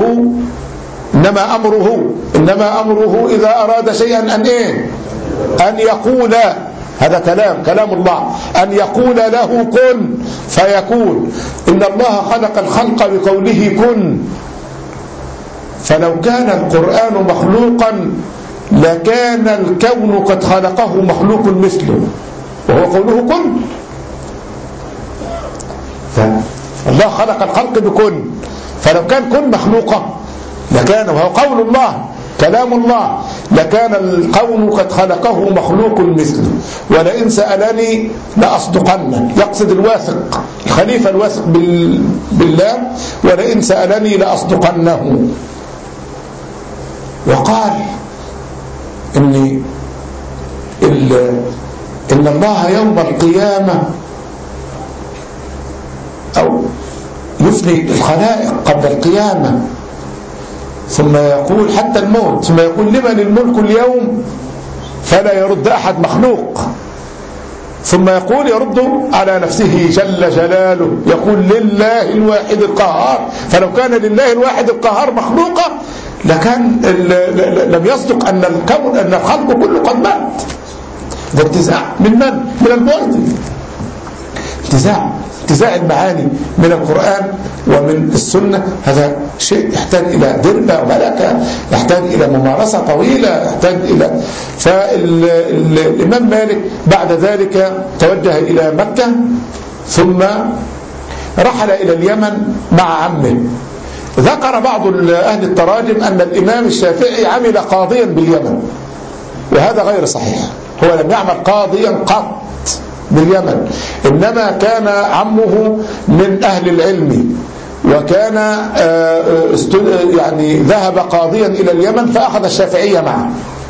أمره إذا أراد شيئا أن يقول، هذا كلام الله، أن يقول له كن فيكون. إن الله خلق الخلق بقوله كن، فلو كان القرآن مخلوقا لكان الكون قد خلقه مخلوق مثله، وهو قوله كن. فالله خلق الخلق بكن، فلو كان كن مخلوقا لكان، وهو قول الله كلام الله لكان الكون قد خلقه مخلوق مثله، ولئن سألني لأصدقنه، يقصد الواثق الخليفة الواثق بالله، ولئن سألني لأصدقنه. وقال إن الله يوم القيامة أو يفني الخلائق قبل القيامة ثم يقول حتى الموت، ثم يقول لمن الملك اليوم، فلا يرد أحد مخلوق، ثم يقول يرد على نفسه جل جلاله، يقول لله الواحد القهار. فلو كان لله الواحد القهار مخلوقا لكان لم يصدق أن الكون أن الخلق كله قد مات. ده انتزاع من المعطي، انتزاع المعاني من القرآن ومن السنة. هذا شيء يحتاج إلى دربة وملكة، يحتاج إلى ممارسة طويلة، يحتاج إلى. فالإمام مالك بعد ذلك توجه إلى مكة، ثم رحل إلى اليمن مع عمه. ذكر بعض أهل التراجم أن الإمام الشافعي عمل قاضيا باليمن، وهذا غير صحيح. هو لم يعمل قاضيا قط باليمن، إنما كان عمه من أهل العلم، وكان يعني ذهب قاضيا إلى اليمن فأخذ الشافعية معه.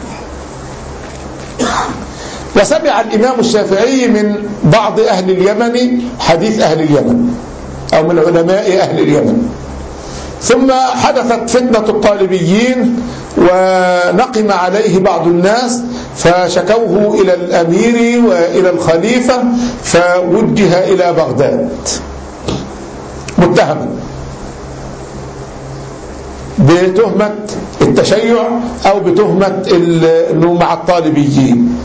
وسمع الإمام الشافعي من بعض أهل اليمن حديث أهل اليمن أو من علماء أهل اليمن. ثم حدثت فتنة الطالبيين ونقم عليه بعض الناس، فشكوه إلى الأمير وإلى الخليفة، فوجه إلى بغداد متهما بتهمة التشيع أو بتهمة أنه مع الطالبيين.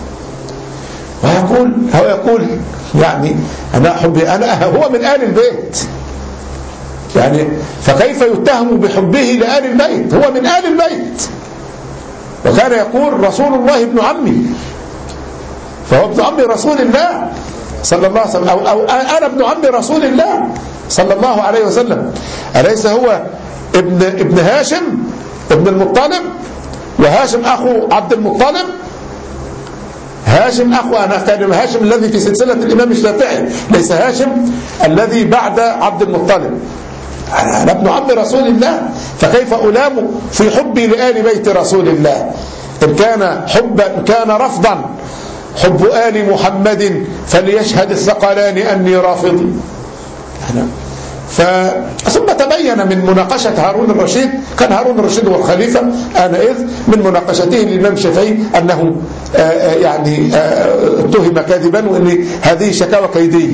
هو يقول يعني هو من آل البيت، يعني فكيف يتهم بحبه لآل البيت؟ هو من آل البيت. وكان يقول رسول الله ابن عمي، فهو ابن عم رسول الله صلى الله عليه وسلم، أو أنا ابن عم رسول الله صلى الله عليه وسلم. أليس هو ابن هاشم ابن المطلب، وهاشم أخو عبد المطلب؟ هاشم أخو، أنا أتكلم هاشم الذي في سلسلة الإمام الشافعي، ليس هاشم الذي بعد عبد المطلب. أنا ابن عم رسول الله، فكيف ألام في حبي لآل بيت رسول الله؟ إن كان رفضا حب آل محمد فليشهد الثقلان أني رافضي. ثم تبين من مناقشة هارون الرشيد، كان هارون الرشيد هو الخليفة آنئذ، من مناقشته للإمام الشافعي أنه يعني اتهم كاذبا، وأن هذه شكاوى كيدية،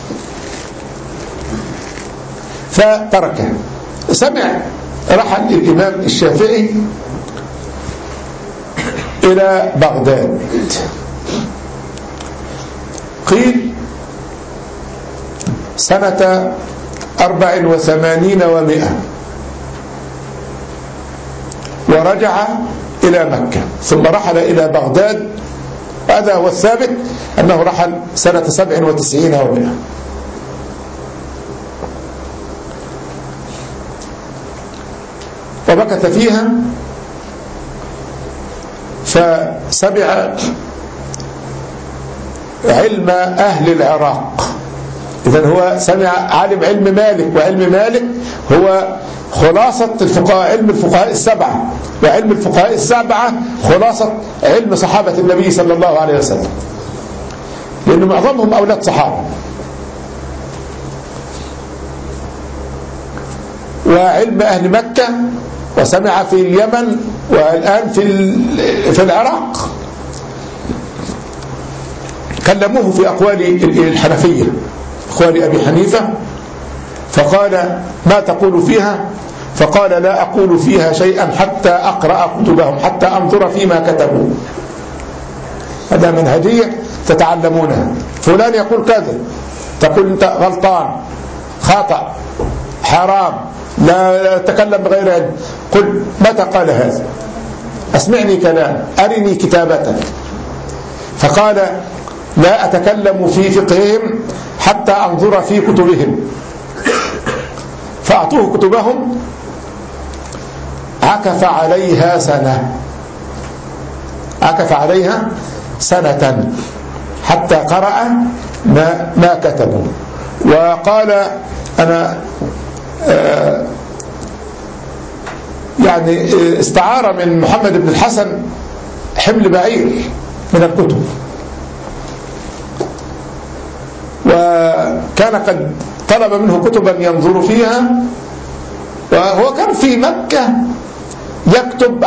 فتركه. رحل الإمام الشافعي إلى بغداد، قيل سنة 84 و100، ورجع إلى مكة، ثم رحل إلى بغداد. هذا هو الثابت أنه رحل سنة 97 و100. ومكث فيها، فسمع علم أهل العراق. إذن هو سمع علم مالك، وعلم مالك هو خلاصة الفقهاء، علم الفقهاء السبعة، وعلم الفقهاء السبعة خلاصة علم صحابة النبي صلى الله عليه وسلم، لأن معظمهم أولاد صحابة. وعلم أهل مكة، وسمع في اليمن، والآن في العراق. كلموه في أقوال الحنفية، أقوال أبي حنيفة، فقال ما تقول فيها؟ فقال لا أقول فيها شيئا حتى أقرأ كتبهم، حتى أنظر فيما كتبوا. هذا منهجية تتعلمونها. فلان يقول كذا، تقول أنت غلطان، خطأ، حرام، لا تكلم بغير علم. قل متى قال هذا؟ أسمعني كلام، أرني كتابتك. فقال لا أتكلم في فقههم حتى أنظر في كتبهم. فأعطوه كتبهم، عكف عليها سنة، عكف عليها سنة حتى قرأ ما كتبوا. وقال أنا يعني استعار من محمد بن الحسن حمل بعير من الكتب، وكان قد طلب منه كتبا ينظر فيها، وهو كان في مكة يكتب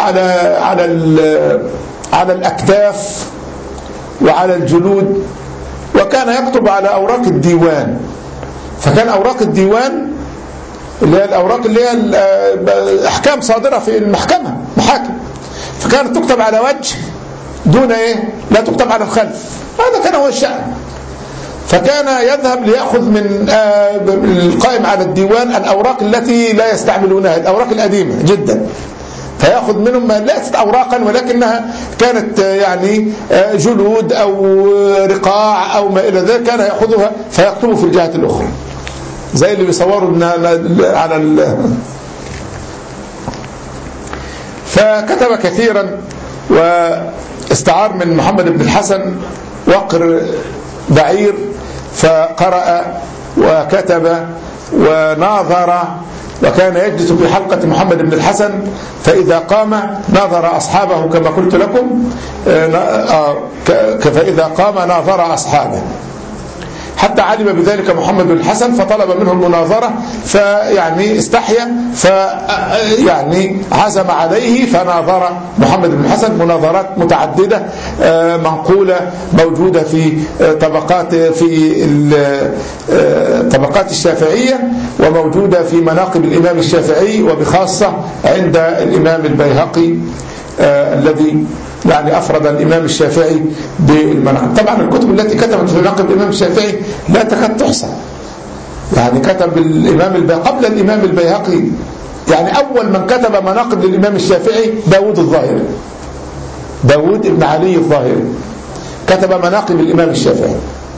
على الأكتاف وعلى الجلود، وكان يكتب على أوراق الديوان. فكان أوراق الديوان اللي هي الأوراق اللي هي أحكام صادرة في المحكمة، محاكم، فكانت تكتب على وجه دون لا تكتب على الخلف. هذا كان هو الشأن. فكان يذهب ليأخذ من القائم على الديوان الأوراق التي لا يستعملونها، الأوراق القديمة جدا، فيأخذ منهم ليست أوراقا ولكنها كانت يعني جلود أو رقاع أو ما إلى ذلك، كان يأخذها فيكتبه في الجهة الأخرى زي اللي بيصوروا على فكتب كثيرا، واستعار من محمد بن الحسن وقر بعير، فقرأ وكتب وناظر، وكان يجلس في حلقة محمد بن الحسن، فإذا قام ناظر أصحابه كما قلت لكم، فإذا قام ناظر أصحابه، حتى علم بذلك محمد بن الحسن فطلب منه المناظرة، فيعني استحيا، فيعني عزم عليه فناظر محمد بن الحسن مناظرات متعددة منقولة موجودة في طبقات الشافعية، وموجودة في مناقب الإمام الشافعي، وبخاصة عند الإمام البيهقي الذي يعني أفرد الإمام الشافعي بالمناقب. طبعا الكتب التي كتبت في مناقب الإمام الشافعي لا تكاد تحصى، يعني كتب الإمام قبل الإمام البيهقي، يعني أول من كتب مناقب للإمام الشافعي داود الظاهري، داود بن علي الظاهري كتب مناقب الإمام الشافعي،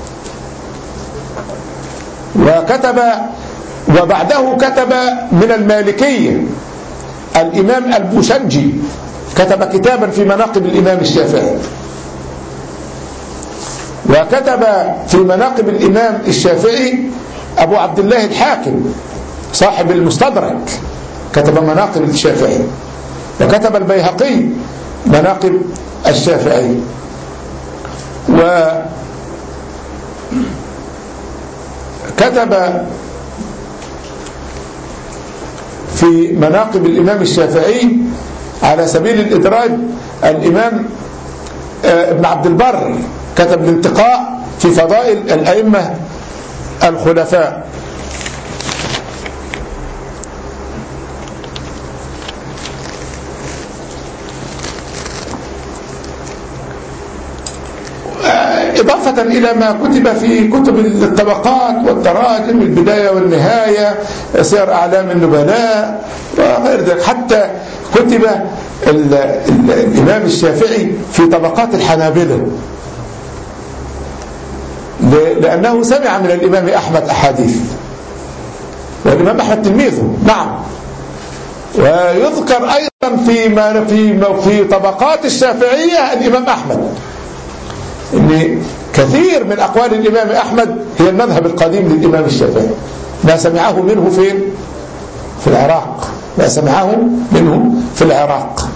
وبعده كتب من المالكية الإمام البوشنجي، كتب كتابا في مناقب الإمام الشافعي. وكتب في مناقب الإمام الشافعي أبو عبد الله الحاكم صاحب المستدرك، كتب مناقب الشافعي. وكتب البيهقي مناقب الشافعي. وكتب في مناقب الإمام الشافعي على سبيل الإدراج الإمام ابن عبد البر، كتب الانتقاء في فضائل الأئمة الخلفاء. إضافة إلى ما كتب في كتب الطبقات والتراجم، البداية والنهاية، سير أعلام النبلاء وغير ذلك. حتى كتب الإمام الشافعي في طبقات الحنابلة، لأنه سمع من الإمام أحمد أحاديث، والإمام أحمد تلميذه نعم. ويذكر أيضا في طبقات الشافعية الإمام أحمد إن كثير من أقوال الإمام أحمد هي المذهب القديم للإمام الشافعي، ما سمعه منه في العراق، ما سمعه منه في العراق.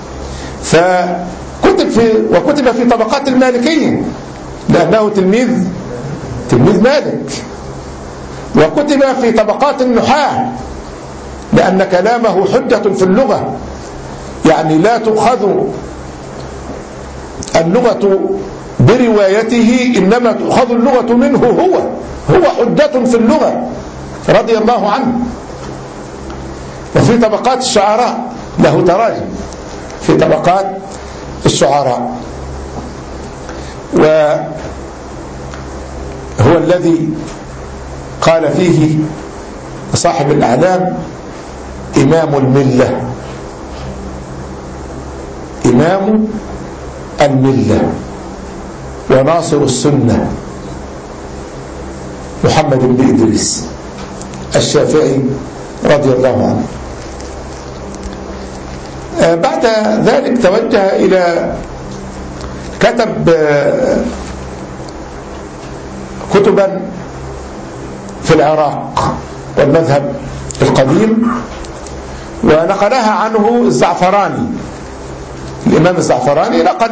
وكتب في طبقات المالكية لأنه تلميذ مالك. وكتب في طبقات النحاة لأن كلامه حجة في اللغة، يعني لا تؤخذ اللغة بروايته، إنما تؤخذ اللغة منه، هو حجة في اللغة رضي الله عنه. وفي طبقات الشعراء له تراجم في طبقات الشعراء، وهو الذي قال فيه صاحب الأعلام إمام الملة، إمام الملة وناصر السنة محمد بن إدريس الشافعي رضي الله عنه. بعد ذلك توجه إلى كتب كتبا في العراق والمذهب القديم، ونقلها عنه الزعفراني. الإمام الزعفراني نقل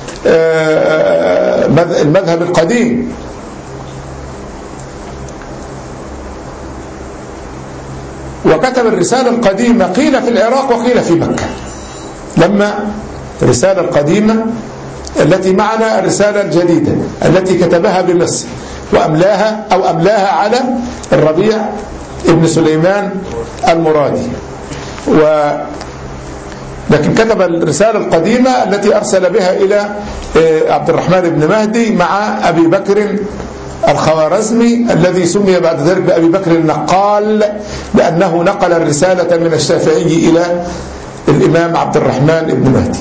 المذهب القديم، وكتب الرسالة القديمة قيل في العراق وقيل في مكة. لما الرسالة القديمة التي معنا الرسالة الجديدة التي كتبها بمصر وأملاها على الربيع ابن سليمان المرادي، لكن كتب الرسالة القديمة التي أرسل بها إلى عبد الرحمن بن مهدي مع أبي بكر الخوارزمي الذي سمي بعد ذلك بأبي بكر النقال، لأنه نقل الرسالة من الشافعي إلى الإمام عبد الرحمن بن مهدي.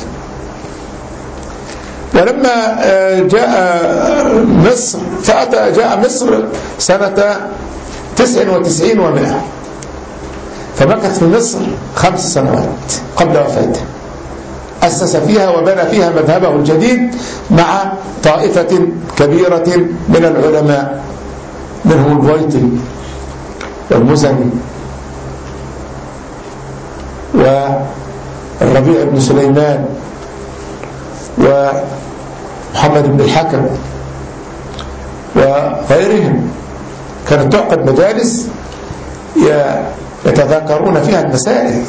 ولما جاء مصر جاء مصر سنة 99 و100، فمكث في مصر 5 سنوات قبل وفاته، أسس فيها وبنى فيها مذهبه الجديد مع طائفة كبيرة من العلماء، منهم البويطي والمزني والربيع بن سليمان ومحمد بن الحكم وغيرهم. كانت تعقد مجالس يتذاكرون فيها المسائل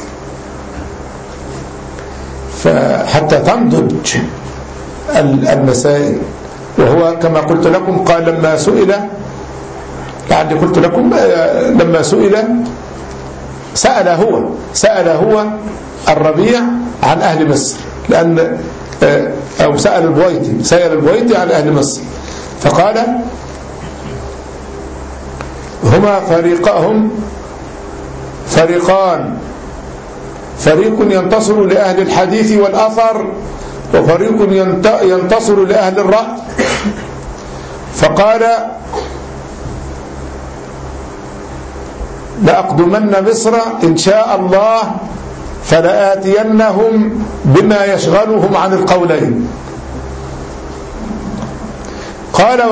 حتى تنضج المسائل. وهو كما قلت لكم قال لما سئل، يعني قلت لكم لما سأل هو الربيع عن أهل مصر، لأن أو سأل البويطي عن أهل مصر، فقال هم فريقان، فريق ينتصر لأهل الحديث والأثر، وفريق ينتصر لأهل الرأي. فقال لأقدمن مصر إن شاء الله فلآتينهم بما يشغلهم عن القولين. قال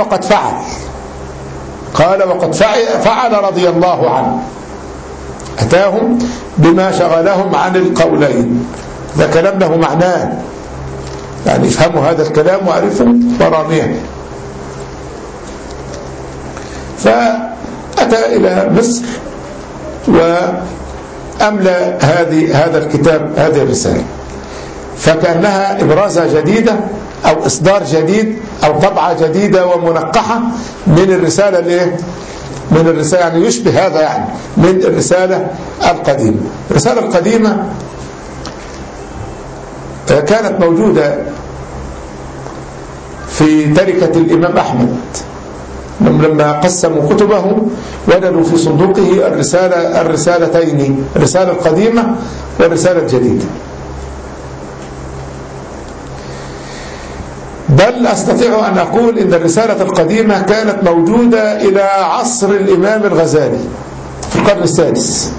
وقد فعل رضي الله عنه، أتاهم بما شغلهم عن القولين. ده كلام له معناه، يعني افهموا هذا الكلام وعرفوا مراميه. فأتى إلى مصر وأملى هذا الكتاب، هذه الرسالة، فكأنها إبرازة جديدة أو إصدار جديد أو طبعة جديدة ومنقحة من الرسالة من الرسالة، يعني يشبه هذا يعني من الرسالة القديمة. الرسالة القديمة كانت موجودة في تركة الإمام أحمد، لما قسموا كتبه وجدوا في صندوقه الرسالتين، الرسالة القديمة والرسالة الجديدة. بل أستطيع أن أقول إن الرسالة القديمة كانت موجودة إلى عصر الإمام الغزالي في القرن السادس،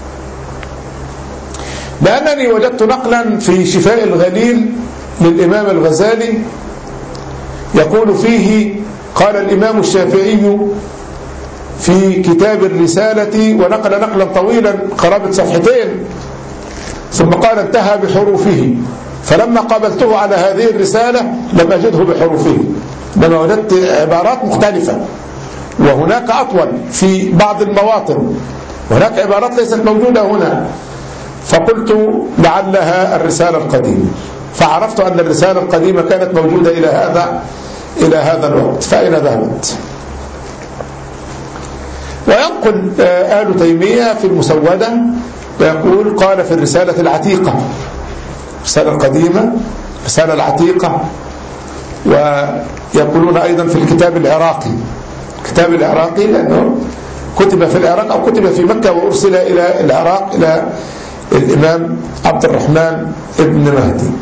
لأنني وجدت نقلا في شفاء الغليل للإمام الغزالي يقول فيه: قال الإمام الشافعي في كتاب الرسالة، ونقل نقلا طويلا قرابة صفحتين، ثم قال انتهى بحروفه، فلما قابلته على هذه الرسالة لم أجده بحروفه، لما وجدت عبارات مختلفة، وهناك أطول في بعض المواطن، وهناك عبارات ليست موجودة هنا، فقلت لعلها الرسالة القديمة، فعرفت أن الرسالة القديمة كانت موجودة إلى هذا الوقت. فأين ذهبت؟ وينقل آل تيمية في المسودة ويقول: قال في الرسالة العتيقة، الرسالة القديمة، الرسالة العتيقة. ويقولون أيضا في الكتاب العراقي، الكتاب العراقي لأنه كتب في العراق أو كتب في مكة وأرسل إلى العراق إلى الإمام عبد الرحمن ابن مهدي.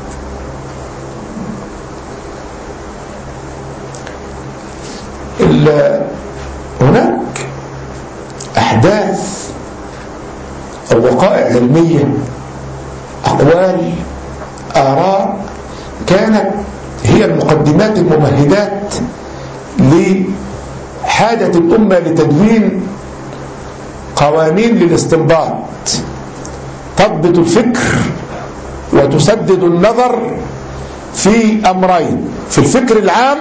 هناك أحداث أو وقائع علمية أقوال، آراء كانت هي المقدمات الممهدات لحاجة الأمة لتدوين قوانين للاستنباط تضبط الفكر وتسدد النظر في أمرين: في الفكر العام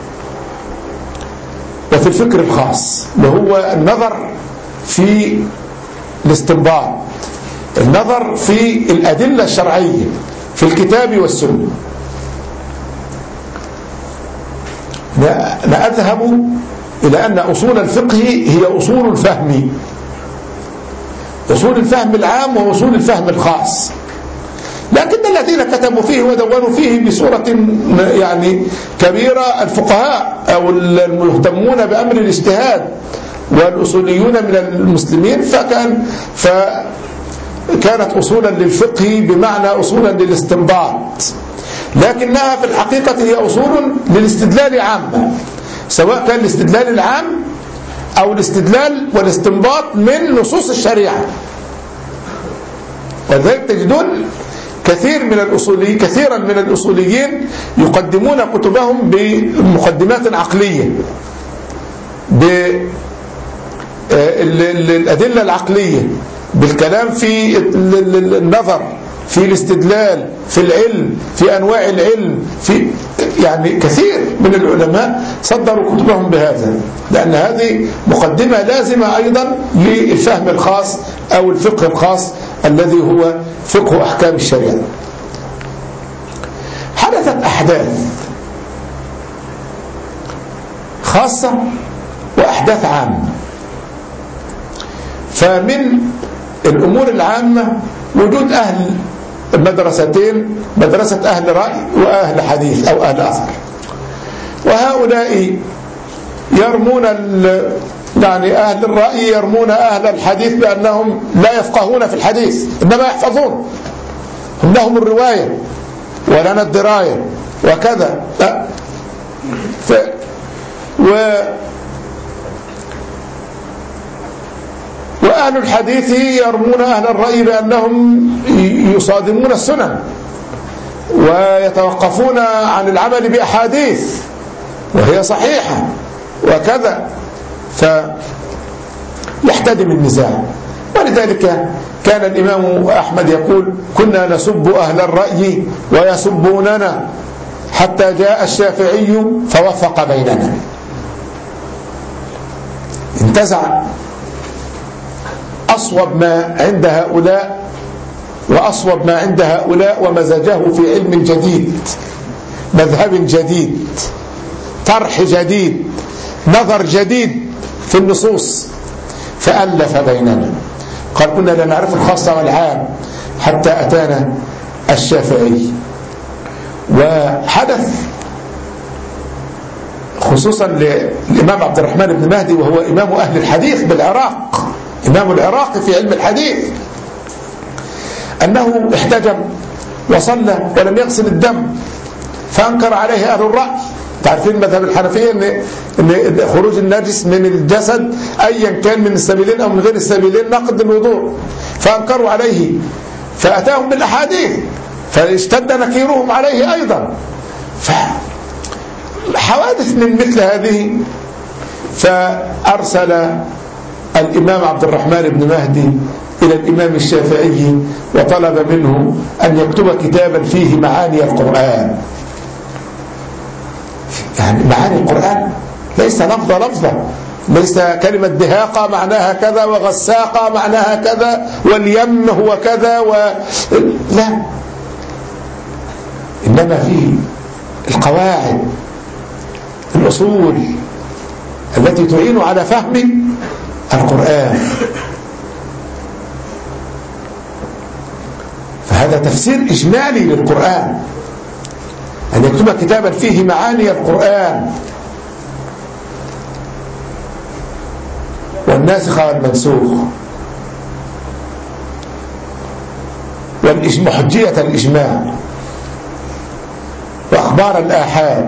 وفي الفكر الخاص، اللي هو النظر في الاستنباط، النظر في الأدلة الشرعية في الكتاب والسنة. نذهب إلى أن أصول الفقه هي أصول الفهم، أصول الفهم العام وأصول الفهم الخاص. لكن الذين كتبوا فيه ودونوا فيه بصورة يعني كبيرة الفقهاء أو المهتمون بأمر الاجتهاد والأصوليون من المسلمين، فكانت أصولا للفقه بمعنى أصولا للاستنباط، لكنها في الحقيقة هي أصول للاستدلال عامة، سواء كان الاستدلال العام أو الاستدلال والاستنباط من نصوص الشريعة. ولذلك تجدون كثيرا من الأصوليين يقدمون كتبهم بمقدمات عقلية، بالأدلة العقلية، بالكلام في النظر، في الاستدلال، في العلم، في أنواع العلم، في يعني كثير من العلماء صدروا كتبهم بهذا، لأن هذه مقدمة لازمة أيضا للفهم الخاص أو الفقه الخاص الذي هو فقه أحكام الشريعة. حدثت أحداث خاصة وأحداث عامة. فمن الأمور العامة وجود أهل المدرستين، مدرسة أهل رأي وأهل حديث أو أهل أثر، وهؤلاء يرمون يعني أهل الرأي يرمون أهل الحديث بأنهم لا يفقهون في الحديث، إنما يحفظون، هم لهم الرواية ولنا الدراية وكذا. وأهل الحديث يرمون أهل الرأي بأنهم يصادمون السنن ويتوقفون عن العمل بأحاديث وهي صحيحة وكذا، فيحتدم النزاع. ولذلك كان الإمام أحمد يقول: كنا نسب أهل الرأي ويسبوننا حتى جاء الشافعي فوفق بيننا. انتزع أصوب ما عند هؤلاء وأصوب ما عند هؤلاء ومزجه في علم جديد، مذهب جديد، طرح جديد، نظر جديد في النصوص، فألف بيننا. قال: كنا لا نعرف الخاص والعام حتى أتانا الشافعي. وحدث خصوصا للإمام عبد الرحمن بن مهدي، وهو إمام أهل الحديث بالعراق، إمام العراق في علم الحديث، أنه احتجم وصلى ولم يغسل الدم، فأنكر عليه أهل الرأي. تعرفين مذهب الحنفية إن خروج النجس من الجسد أيا كان من السبيلين أو من غير السبيلين نقض الوضوء، فأنكروا عليه، فأتاهم بالأحاديث فاشتد نكيرهم عليه أيضا. فحوادث من مثل هذه، فأرسل الإمام عبد الرحمن بن مهدي إلى الإمام الشافعي وطلب منه أن يكتب كتابا فيه معاني القرآن. يعني معاني القرآن ليس لفظة، ليس كلمة دهاقة معناها كذا وغساقة معناها كذا واليم هو كذا لا، إنما فيه القواعد، الأصول التي تعين على فهم القرآن. فهذا تفسير إجمالي للقرآن، أن يكتب كتابا فيه معاني القرآن والناسخ والمنسوخ حجية الإجماع وأخبار الآحاد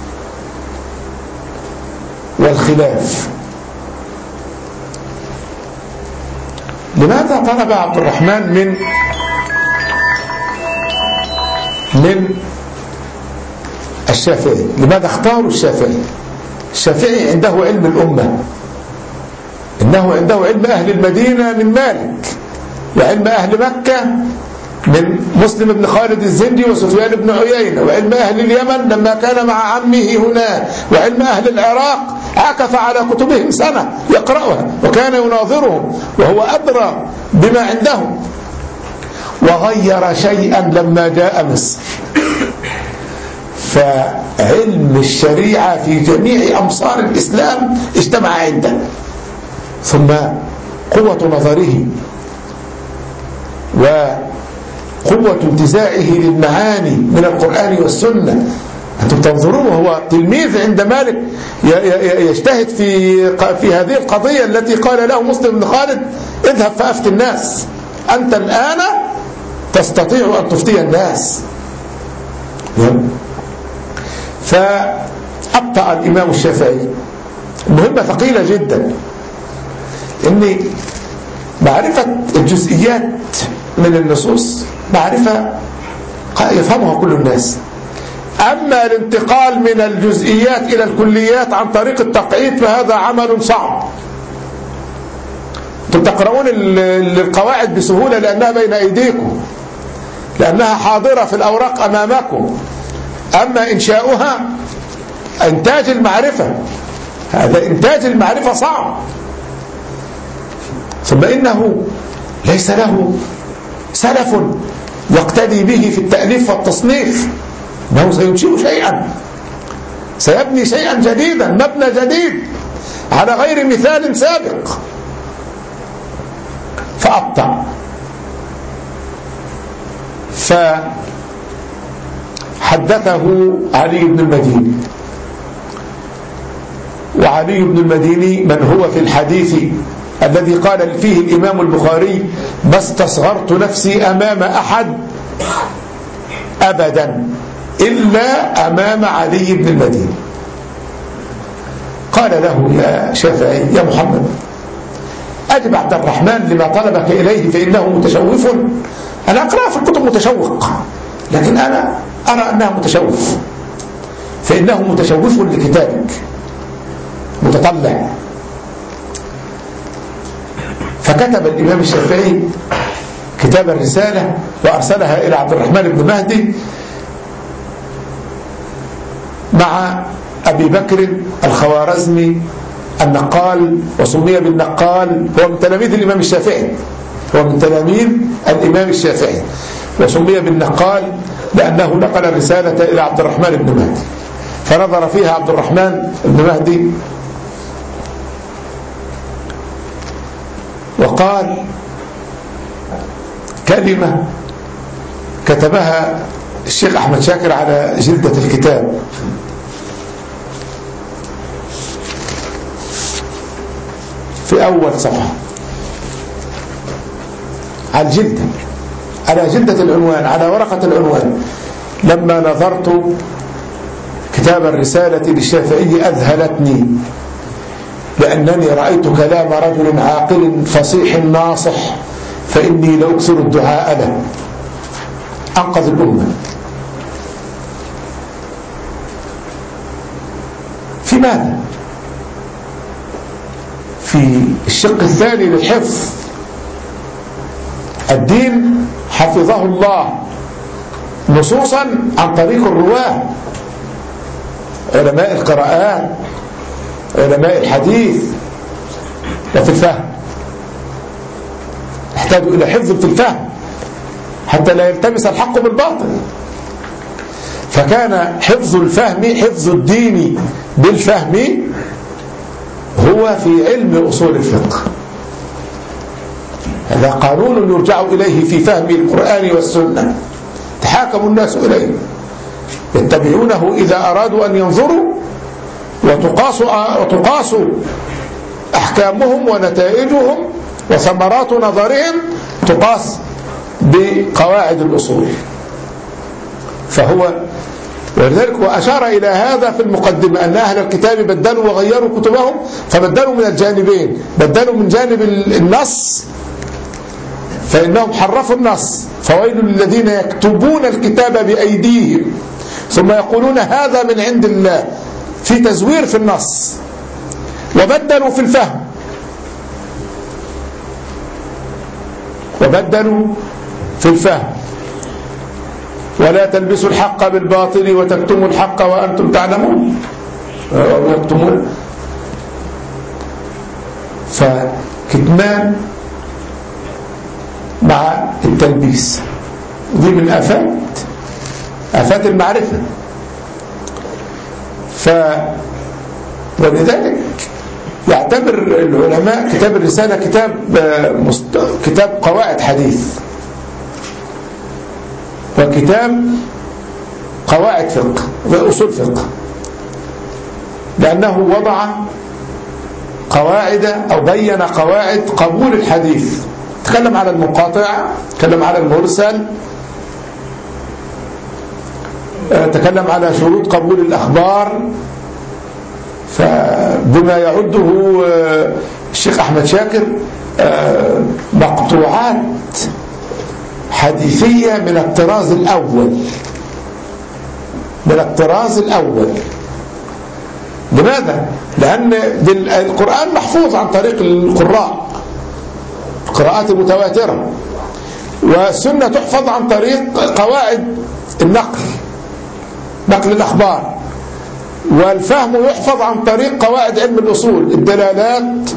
والخلاف. لماذا طلب عبد الرحمن من من الشافعي. لماذا اختاروا الشافعي؟ الشافعي عنده علم الأمة، إنه عنده علم أهل المدينة من مالك، وعلم أهل مكة من مسلم بن خالد الزندي وسفيان بن عيينة، وعلم أهل اليمن لما كان مع عمه هناك، وعلم أهل العراق عكف على كتبهم سنة يقرأها وكان يناظرهم وهو أدرى بما عندهم. وغير شيئا لما جاء مصر، فعلم الشريعة في جميع أمصار الإسلام اجتمع عنده، ثم قوة نظره وقوة انتزاعه للمعاني من القرآن والسنة. أنتم تنظرون وهو تلميذ عند مالك يجتهد في هذه القضية التي قال له مسلم بن خالد اذهب فأفت الناس، أنت الآن تستطيع أن تفتي الناس. فأبطأ الإمام الشافعي مهمة ثقيلة جدا، إن معرفة الجزئيات من النصوص معرفة يفهمها كل الناس، أما الانتقال من الجزئيات إلى الكليات عن طريق التقعيد فهذا عمل صعب. تقرؤون القواعد بسهولة لأنها بين أيديكم، لأنها حاضرة في الأوراق أمامكم، أما إنشاؤها إنتاج المعرفة، هذا إنتاج المعرفة صعب. ثم إنه ليس له سلف يقتدي به في التأليف والتصنيف، إنه سينشئ شيئا، سيبني شيئا جديدا، مبنى جديد على غير مثال سابق، فأبطأ. فحدثه علي بن المديني، وعلي بن المديني من هو في الحديث الذي قال فيه الإمام البخاري ما استصغرت نفسي أمام أحد أبدا إلا أمام علي بن المديني. قال له يا شافعي يا محمد أجب عبد الرحمن لما طلبك إليه فإنه متشوف. أنا أقرأ في الكتب متشوق، لكن أنا أرى أنها متشوف، فإنه متشوف لكتابك متطلع. فكتب الإمام الشافعي كتاب الرسالة وأرسلها إلى عبد الرحمن بن مهدي مع أبي بكر الخوارزمي النقال، وسمي بالنقال، هو من تلاميذ الإمام الشافعي، هو من تلاميذ الإمام الشافعي، وسمي بالنقال لأنه نقل الرسالة إلى عبد الرحمن بن مهدي. فنظر فيها عبد الرحمن بن مهدي وقال كلمة كتبها الشيخ أحمد شاكر على جلدة الكتاب، في أول صفحة على الجلدة، على جلدة العنوان، على ورقة العنوان: لما نظرت كتاب الرسالة للشافعي أذهلتني، لأنني رأيت كلام رجل عاقل فصيح ناصح، فإني لأكثر الدعاء له. أنقذ الأمة. في ماذا؟ في الشق الثاني للحفظ. الدين حفظه الله نصوصا عن طريق الرواه، علماء القراءات، علماء الحديث، وفي الفهم يحتاجوا إلى حفظ في الفهم حتى لا يلتبس الحق بالباطل. فكان حفظ الفهم، حفظ الدين بالفهم، هو في علم أصول الفقه. هذا قانون يرجع إليه في فهم القرآن والسنة، تحاكم الناس إليه، يتبعونه إذا أرادوا أن ينظروا، وتقاس أحكامهم ونتائجهم وثمرات نظرهم تقاس بقواعد الأصول. فهو ولذلك وأشار إلى هذا في المقدمة أن أهل الكتاب بدلوا وغيروا كتبهم، فبدلوا من الجانبين، بدلوا من جانب النص فإنهم حرفوا النص. فويل للذين يكتبون الكتاب بأيديهم ثم يقولون هذا من عند الله، في تزوير في النص، وبدلوا في الفهم، وبدلوا في الفهم. ولا تلبسوا الحق بالباطل وتكتموا الحق وأنتم تعلمون ويكتمون. فكتمان مع التلبيس دي من آفات المعرفة. ولذلك يعتبر العلماء كتاب الرسالة كتاب قواعد حديث، وكتاب قواعد فقه وأصول فقه، لأنه وضع قواعد أو بين قواعد قبول الحديث. تكلم على المنقطع، تكلم على المرسل، تكلم على شروط قبول الأخبار، فبما يعده الشيخ أحمد شاكر مقطوعات حديثية من الطراز الأول، من الطراز الأول. لماذا؟ لأن القرآن محفوظ عن طريق القراء، القراءات المتواترة، والسنة تحفظ عن طريق قواعد النقل، نقل الأخبار، والفهم يحفظ عن طريق قواعد علم الأصول، الدلالات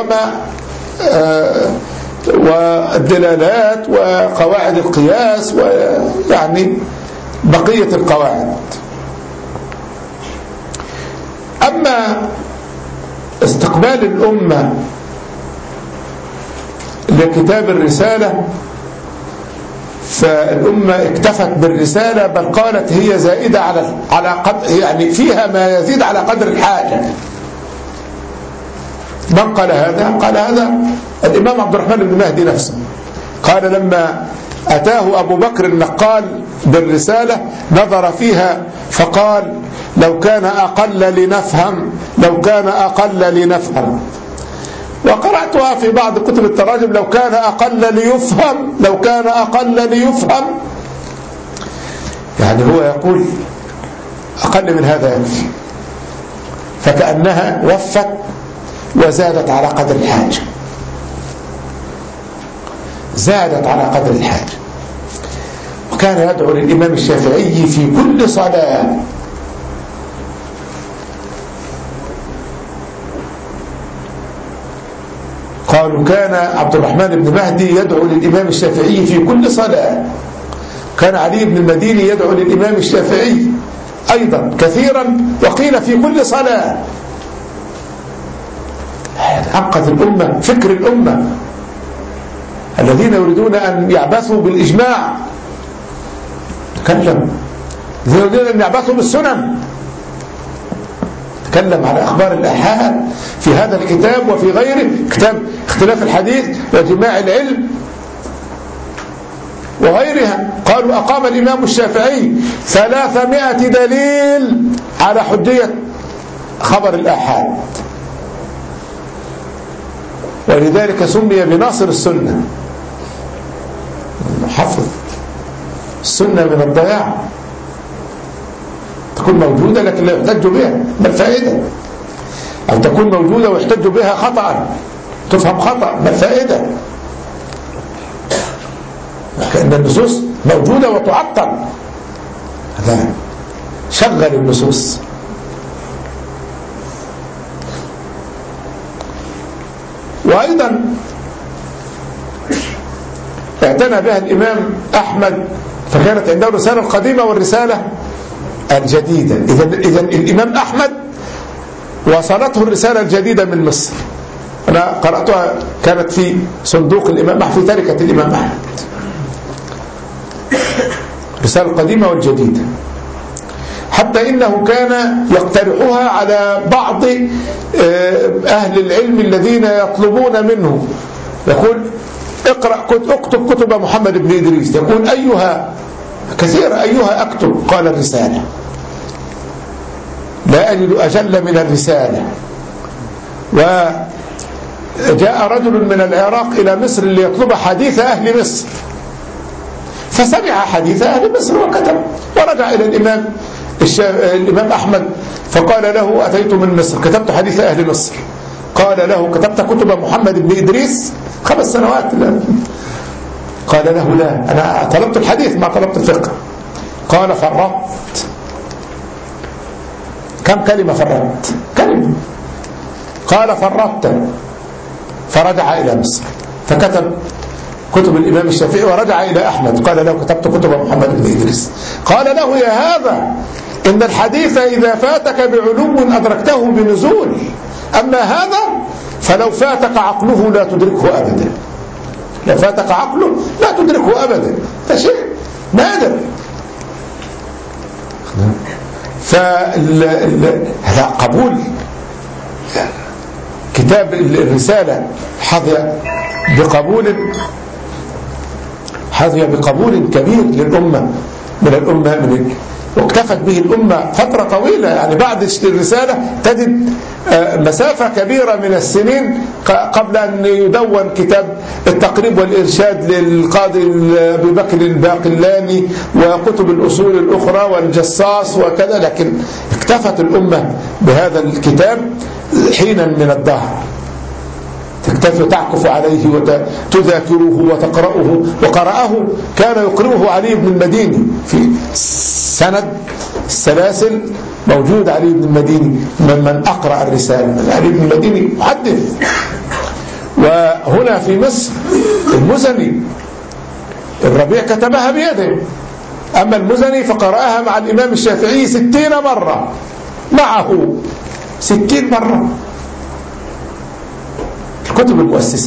والدلالات وقواعد القياس، ويعني بقية القواعد. أما استقبال الأمة لكتاب الرسالة، فالأمة اكتفت بالرسالة، بل قالت هي زائدة على قدر، يعني فيها ما يزيد على قدر الحاجة. من قال هذا؟ قال هذا الإمام عبد الرحمن بن مهدي نفسه. قال لما أتاه أبو بكر النقال بالرسالة نظر فيها فقال لو كان أقل لنفهم، لو كان أقل لنفهم. وقرأتها في بعض كتب التراجم لو كان أقل ليفهم، لو كان أقل ليفهم، يعني هو يقول أقل من هذا يكفي. فكأنها وفت وزادت على قدر الحاجة، زادت على قدر الحاجة. وكان يدعو للإمام الشافعي في كل صلاة، قالوا كان عبد الرحمن بن مهدي يدعو للإمام الشافعي في كل صلاة. كان علي بن المديني يدعو للإمام الشافعي أيضا كثيرا، وقيل في كل صلاة. أنقذ الأمة، فكر الأمة الذين يريدون أن يعبثوا بالإجماع، تكلم، يريدون أن يعبثوا بالسنن، تكلم على أخبار الآحاد في هذا الكتاب وفي غيره، كتاب اختلاف الحديث وجماع العلم وغيرها. قالوا أقام الإمام الشافعي 300 دليل على حجية خبر الآحاد، ولذلك سمي بناصر السنة، حفظ السنة من الضياع. تكون موجودة لكن لا يحتج بها، ما الفائدة؟ أو تكون موجودة ويحتج بها خطأ، تفهم خطأ، ما الفائدة؟ كأن النصوص موجودة وتعطل، لا، شغل النصوص. وأيضا اعتنى بها الإمام أحمد، فكانت عنده الرسالة القديمة والرسالة الجديدة. إذن الإمام أحمد وصلته الرسالة الجديدة من مصر. أنا قرأتها، كانت في صندوق الإمام أحمد، في تركة الإمام أحمد، الرسالة القديمة والجديدة، حتى إنه كان يقترحها على بعض أهل العلم الذين يطلبون منه. يقول اكتب كتب محمد بن إدريس. يقول أيها كثير، أيها أكتب؟ قال الرسالة، لا أجد أجل من الرسالة. جاء رجل من العراق إلى مصر ليطلب حديث أهل مصر، فسمع حديث أهل مصر وكتب، ورجع إلى الإمام أحمد فقال له أتيت من مصر كتبت حديث أهل مصر. قال له كتبت كتب محمد بن إدريس 5 سنوات؟ لا. قال له لا، أنا طلبت الحديث ما طلبت الفقه. قال فرطت. كم كلمة فرطت؟ كلمة. قال فرطت. فرجع إلى مصر فكتب كتب الإمام الشافعي ورجع إلى أحمد. قال له كتبت كتب محمد بن إدريس. قال له يا هذا إن الحديث إذا فاتك بعلو أدركته بنزول، أما هذا فلو فاتك عقله لا تدركه أبدا. لو فاتك عقله لا تدركه أبدا، ده شيء نادر. هذا قبول كتاب الرسالة حظي بقبول كبير للأمة من الأمة واكتفت به الأمة فترة طويلة. يعني بعد الرسالة تجد مسافة كبيرة من السنين قبل أن يدون كتاب التقريب والإرشاد للقاضي أبي بكر الباقلاني وكتب الأصول الأخرى والجصاص وكذا، لكن اكتفت الأمة بهذا الكتاب حينا من الدهر، تكتفي تعكف عليه وتذاكره وتقرأه. وقرأه كان يقرأه علي بن المديني في سند السلاسل، موجود علي بن المديني من أقرأ الرسالة. علي بن المديني محدث. وهنا في مصر المزني الربيع كتبها بيده، أما المزني فقرأها مع الإمام الشافعي 60 مرة، معه 60 مرة. الكتب المؤسسة،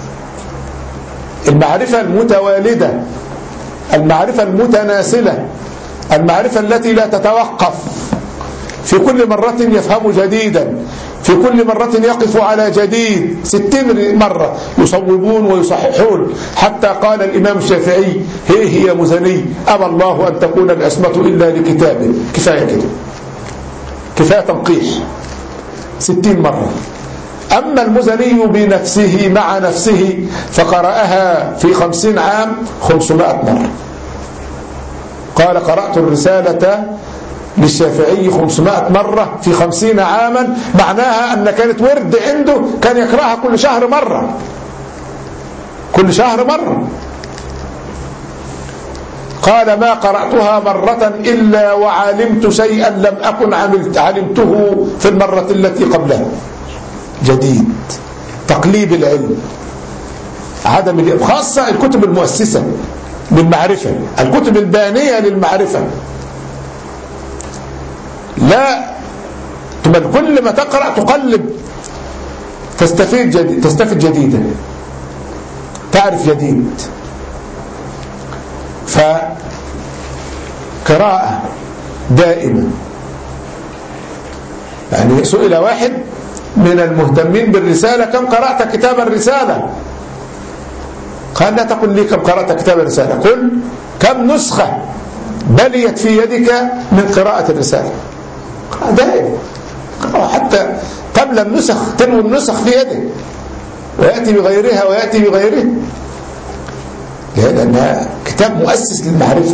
المعرفة المتوالدة، المعرفة المتناسلة، المعرفة التي لا تتوقف، في كل مرة يفهم جديدا، في كل مرة يقف على جديد. 60 مرة يصوبون ويصححون، حتى قال الإمام الشافعي هي مزني أبى الله أن تكون العصمة إلا لكتابه. كفاية كده، كفاية تنقيح 60 مرة. أما المزني بنفسه مع نفسه فقرأها في 50 عام 500 مرة. قال قرأت الرسالة للشافعي 500 مرة في 50 عاما، معناها أن كانت ورد عنده، كان يقرأها كل شهر مرة، كل شهر مرة. قال ما قرأتها مرة إلا وعلمت شيئا لم أكن علمته في المرة التي قبلها. جديد، تقليب العلم، عدم خاصة الكتب المؤسسة للمعرفة، الكتب البانية للمعرفة. لا كل ما تقرأ تقلب، تستفيد جديدا، تعرف جديد. فقراءة دائمة. يعني سئل واحد من المهتمين بالرسالة كم قرأت كتاب الرسالة؟ قال لا تقل لي كم قرأت كتاب الرسالة، قل كم نسخة بليت في يدك من قراءة الرسالة. دائما حتى قبل النسخ تنوي النسخ في يده، ويأتي بغيرها ويأتي بغيره، لأنها كتاب مؤسس للمعرفة.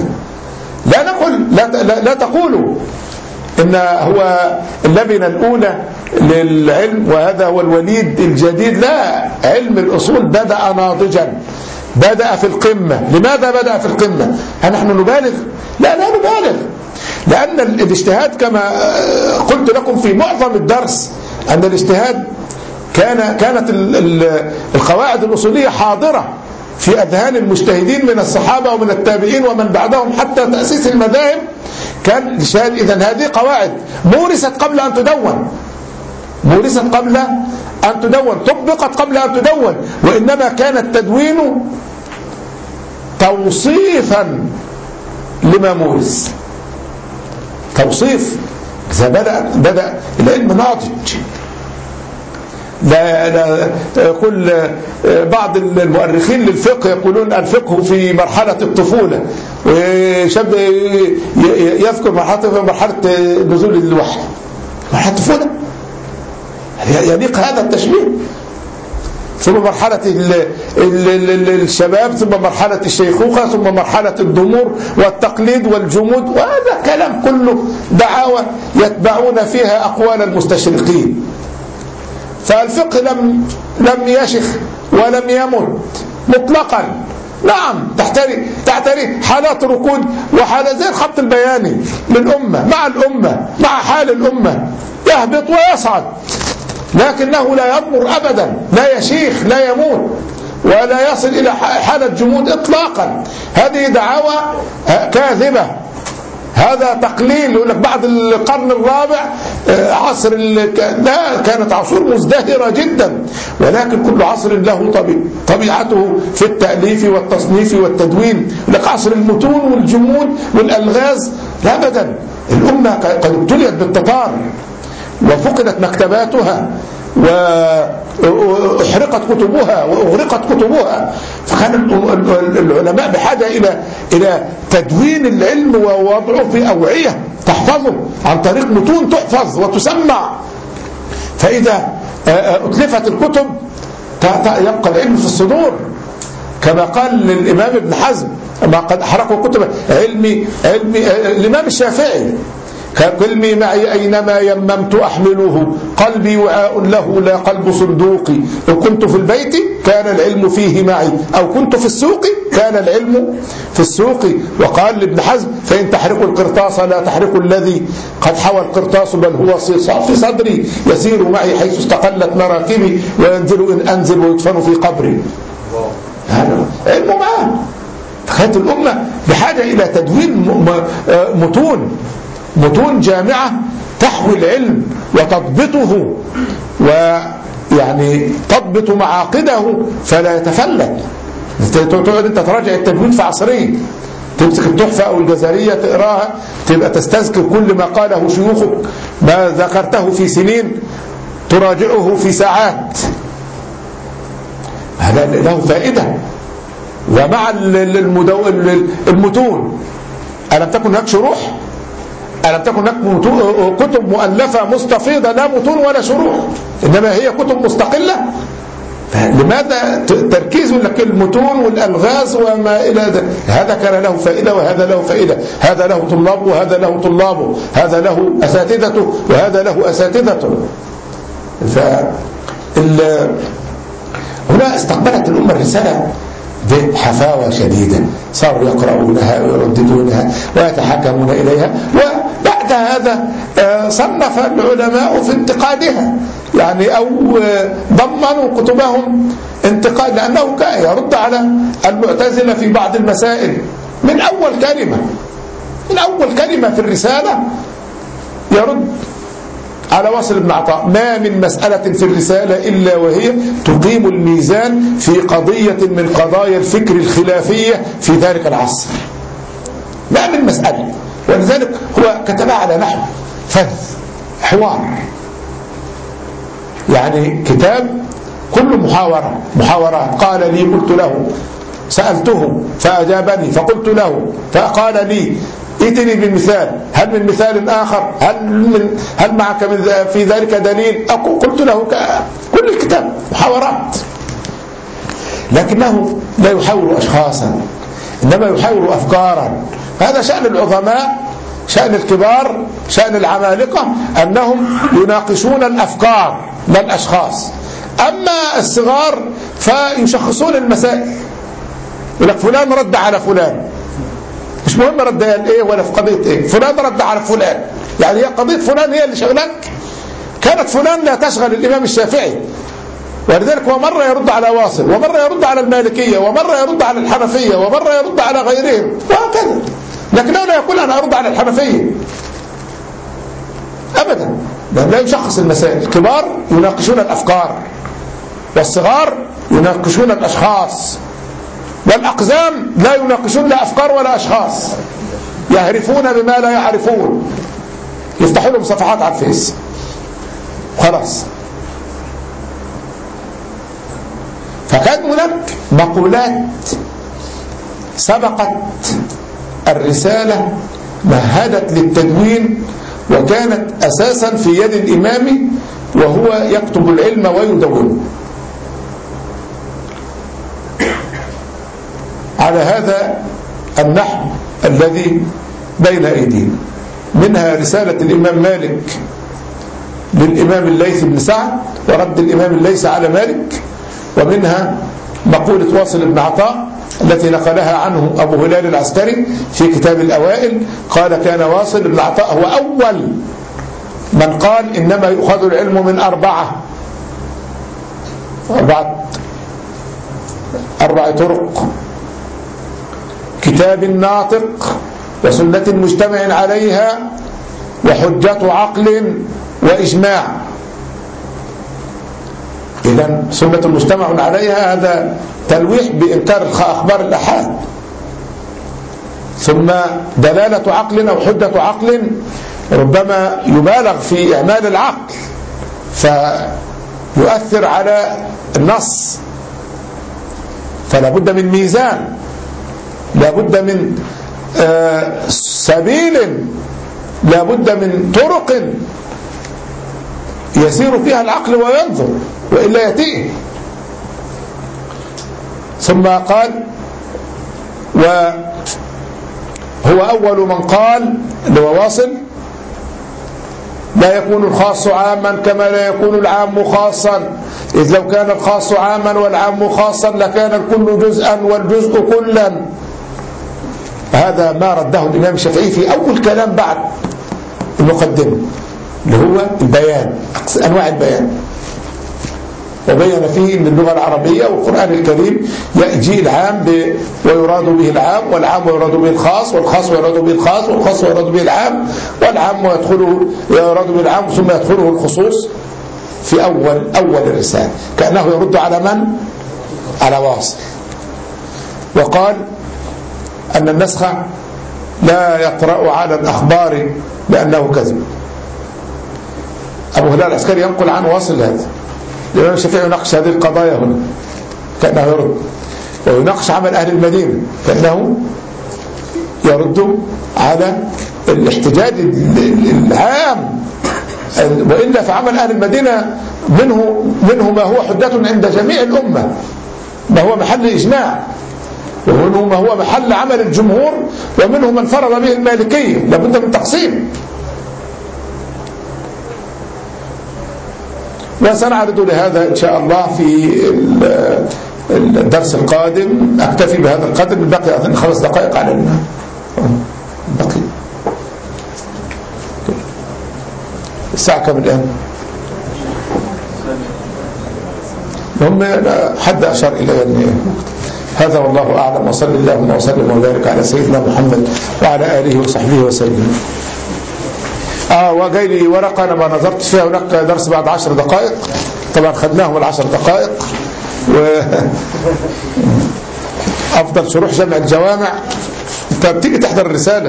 لا تقولوا إن هو اللبنة الأولى للعلم وهذا هو الوليد الجديد. لا، علم الأصول بدأ ناضجا، بدأ في القمة. لماذا بدأ في القمة؟ هل نحن نبالغ؟ لا نبالغ، لأن الاجتهاد كما قلت لكم في معظم الدرس أن الاجتهاد كانت القواعد الأصولية حاضرة في أذهان المجتهدين من الصحابة ومن التابعين ومن بعدهم حتى تأسيس المذاهب. كان الاجتهاد إذن هذه قواعد مورست قبل أن تدون، مورست قبل أن تدون، طبقت قبل أن تدون، وإنما كان التدوين توصيفا لما مورس، توصيف. إذا بدأ العلم ناضج. لا يقول بعض المؤرخين للفقه يقولون الفقه في مرحلة الطفولة، وشاب يذكر مرحلة نزول الوحي، مرحلة الطفولة. يليق هذا التشبيه؟ ثم مرحلة الشباب، ثم مرحلة الشيخوخة، ثم مرحلة الضمور والتقليد والجمود، وهذا كلام كله دعاوى يتبعون فيها أقوال المستشرقين. فالفقه لم يشخ ولم يمت مطلقا. نعم تعتري حالات ركود وحالات زي الخط البياني للأمة مع الأمة مع حال الأمة، يهبط ويصعد، لكنه لا يضمر أبدا، لا يشيخ، لا يموت، ولا يصل إلى حالة جمود إطلاقا. هذه دعاوى كاذبة، هذا تقليل. يقول لك بعد القرن الرابع عصر لا، كانت عصور مزدهرة جدا، ولكن كل عصر له طبيعته في التأليف والتصنيف والتدوين. لك عصر المتون والجمود والألغاز لا أبدا. الأمة قد ابتليت بالتتار وفقدت مكتباتها وأحرقت كتبها وأغرقت كتبها، فكان العلماء بحاجة إلى تدوين العلم ووضعه في أوعية تحفظه عن طريق متون تحفظ وتسمع. فإذا أتلفت الكتب يبقى العلم في الصدور، كما قال للإمام ابن حزم ما قد أحرقوا كتب علمي الإمام الشافعي: كقلمي معي أينما يممت أحمله، قلبي وعاء له لا قلب صندوقي، إن كنت في البيت كان العلم فيه معي، أو كنت في السوق كان العلم في السوق. وقال لابن حزم: فإن تحرقوا القرطاس لا تحرقوا الذي قد حوى القرطاس، بل هو في صدري يسير معي حيث استقلت مراكبي، وينزل إن أنزل ويدفن في قبري. هذا علم معه. فكانت الأمة بحاجة إلى تدوين متون جامعة تحوي العلم وتضبطه، ويعني تضبط معاقده فلا يتفلت. تقعد انت تراجع التدوين في عصرين، تمسك التحفة أو الجزرية تقراها، تبقى تستذكر كل ما قاله شيوخك، ما ذكرته في سنين تراجعه في ساعات. هذا له فائدة. ومع المتون، ألم تكن هناك شروح؟ ألم تكن هناك كتب مؤلفة مستفيضة لا متون ولا شروح، إنما هي كتب مستقلة؟ لماذا تركيز لك المتون والألغاز وما إلى ذلك؟ هذا كان له فائدة وهذا له فائدة، هذا له طلابه وهذا له طلابه، هذا له أساتذته وهذا له أساتذته. هنا استقبلت الأمة الرسالة بحفاوة شديدة، صاروا يقرؤونها ويرددونها ويتحكمون إليها. وبعد هذا صنف العلماء في انتقادها، يعني أو ضمنوا كتبهم انتقاد، لأنه كان يرد على المعتزلة في بعض المسائل من أول كلمة في الرسالة يرد على واصل بن عطاء: ما من مسألة في الرسالة إلا وهي تقيم الميزان في قضية من قضايا الفكر الخلافية في ذلك العصر. ما من مسألة، ولذلك هو كتبها على نحو فذ حوار، يعني كتاب كل محاورات. قال لي قلت له، سألته فأجابني فقلت له فقال لي ائتني بمثال، هل من مثال آخر، هل معك في ذلك دليل؟ قلت له كل الكتاب محاورات. لكنه لا يحاور أشخاصا، إنما يحاور أفكارا. هذا شأن العظماء، شأن الكبار، شأن العمالقة، أنهم يناقشون الأفكار لا الأشخاص. أما الصغار فيشخصون المسائل، يقول لك فلان رد على فلان، مش مهم رد ايه ولا في قضية ايه، فلان رد على فلان، يعني هي قضية فلان هي اللي شغلك. كانت فلان لا تشغل الإمام الشافعي، ولذلك هو مرة يرد على واصل، ومرة يرد على المالكية، ومرة يرد على الحنفية، ومرة يرد على غيرهم، وهكذا. لكنه لا يقول أنا أرد على الحنفية أبدا، لا يشخص المسائل. الكبار يناقشون الأفكار، والصغار يناقشون الأشخاص، والأقزام لا يناقشون لا أفكار ولا أشخاص، يهرفون بما لا يعرفون، يفتحوا لهم صفحات على الفيس خلاص. فكان هناك مقولات سبقت الرسالة مهدت للتدوين، وكانت أساسا في يد الإمام وهو يكتب العلم ويدونه. على هذا النحو الذي بين أيدينا. منها رسالة الإمام مالك للإمام الليث بن سعد ورد الإمام الليث على مالك، ومنها مقولة واصل بن عطاء التي نقلها عنه أبو هلال العسكري في كتاب الأوائل، قال كان واصل بن عطاء هو أول من قال إنما يؤخذ العلم من أربع طرق: كتاب ناطق، وسنة مجتمع عليها، وحجة عقل، وإجماع. إذن سنة مجتمع عليها هذا تلويح بإنكار أخبار الآحاد، ثم دلالة عقل أو حجة عقل ربما يبالغ في إعمال العقل فيؤثر على النص، فلا بد من ميزان، لا بد من سبيل، لا بد من طرق يسير فيها العقل وينظر، وإلا يتيه. ثم قال وهو أول من قال اللي هو واصل: لا يكون الخاص عاما كما لا يكون العام خاصا، إذ لو كان الخاص عاما والعام خاصا لكان الكل جزءا والجزء كلا. هذا ما رده الإمام الشافعي في أول كلام بعد المقدمة، اللي هو البيان، أنواع البيان، وبين فيه أن اللغة العربية والقرآن الكريم يأتي العام ويراد به العام، والعام ويراد به الخاص، والخاص ويراد به الخاص، والخاص ويراد به العام، والعام يراد به العام ثم يدخله الخصوص في أول الرسالة، كأنه يرد على من؟ على واصل. وقال أن النسخ لا يطرأ على الأخبار لأنه كذب. أبو هلال العسكري ينقل عن واصل هذا. الإمام الشافعي يناقش هذه القضايا هنا كأنه يرد، ويناقش عمل أهل المدينة كأنه يرد على الاحتجاج العام، وإلا فعمل أهل المدينة منه ما هو حجة عند جميع الأمة، ما هو محل إجماع، ومنه ما هو محل عمل الجمهور، ومنه من فرض به المالكية. لابد من تقسيم. وسنعرض لهذا إن شاء الله في الدرس القادم. أكتفي بهذا القدر، من بقي أظن 5 دقائق على بقي الساعة كم الآن؟ هم حد أشار إلى أن هذا والله أعلم، وصلى اللهم وسلم وبارك على سيدنا محمد وعلى آله وصحبه وسلم. وجاي لي ورقة أنا ما نظرت فيها، هناك درس بعد 10 دقائق، طبعا خدناهم 10 دقائق. أفضل شروح جمع الجوامع، أنت بتيجي تحضر الرسالة.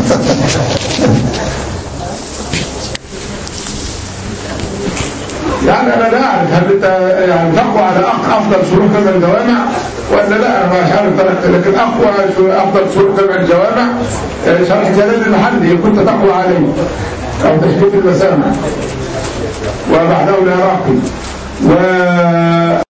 يعني أنا لا أعرف هل أنت يعني تقوى على أفضل شروح جمع الجوامع ولا لا، أنا مش عارف، لكن أفضل شروح جمع الجوامع شرح جلال المحلي كنت تقوى عليه، أو تشكيل المسامع، وبعده العراقي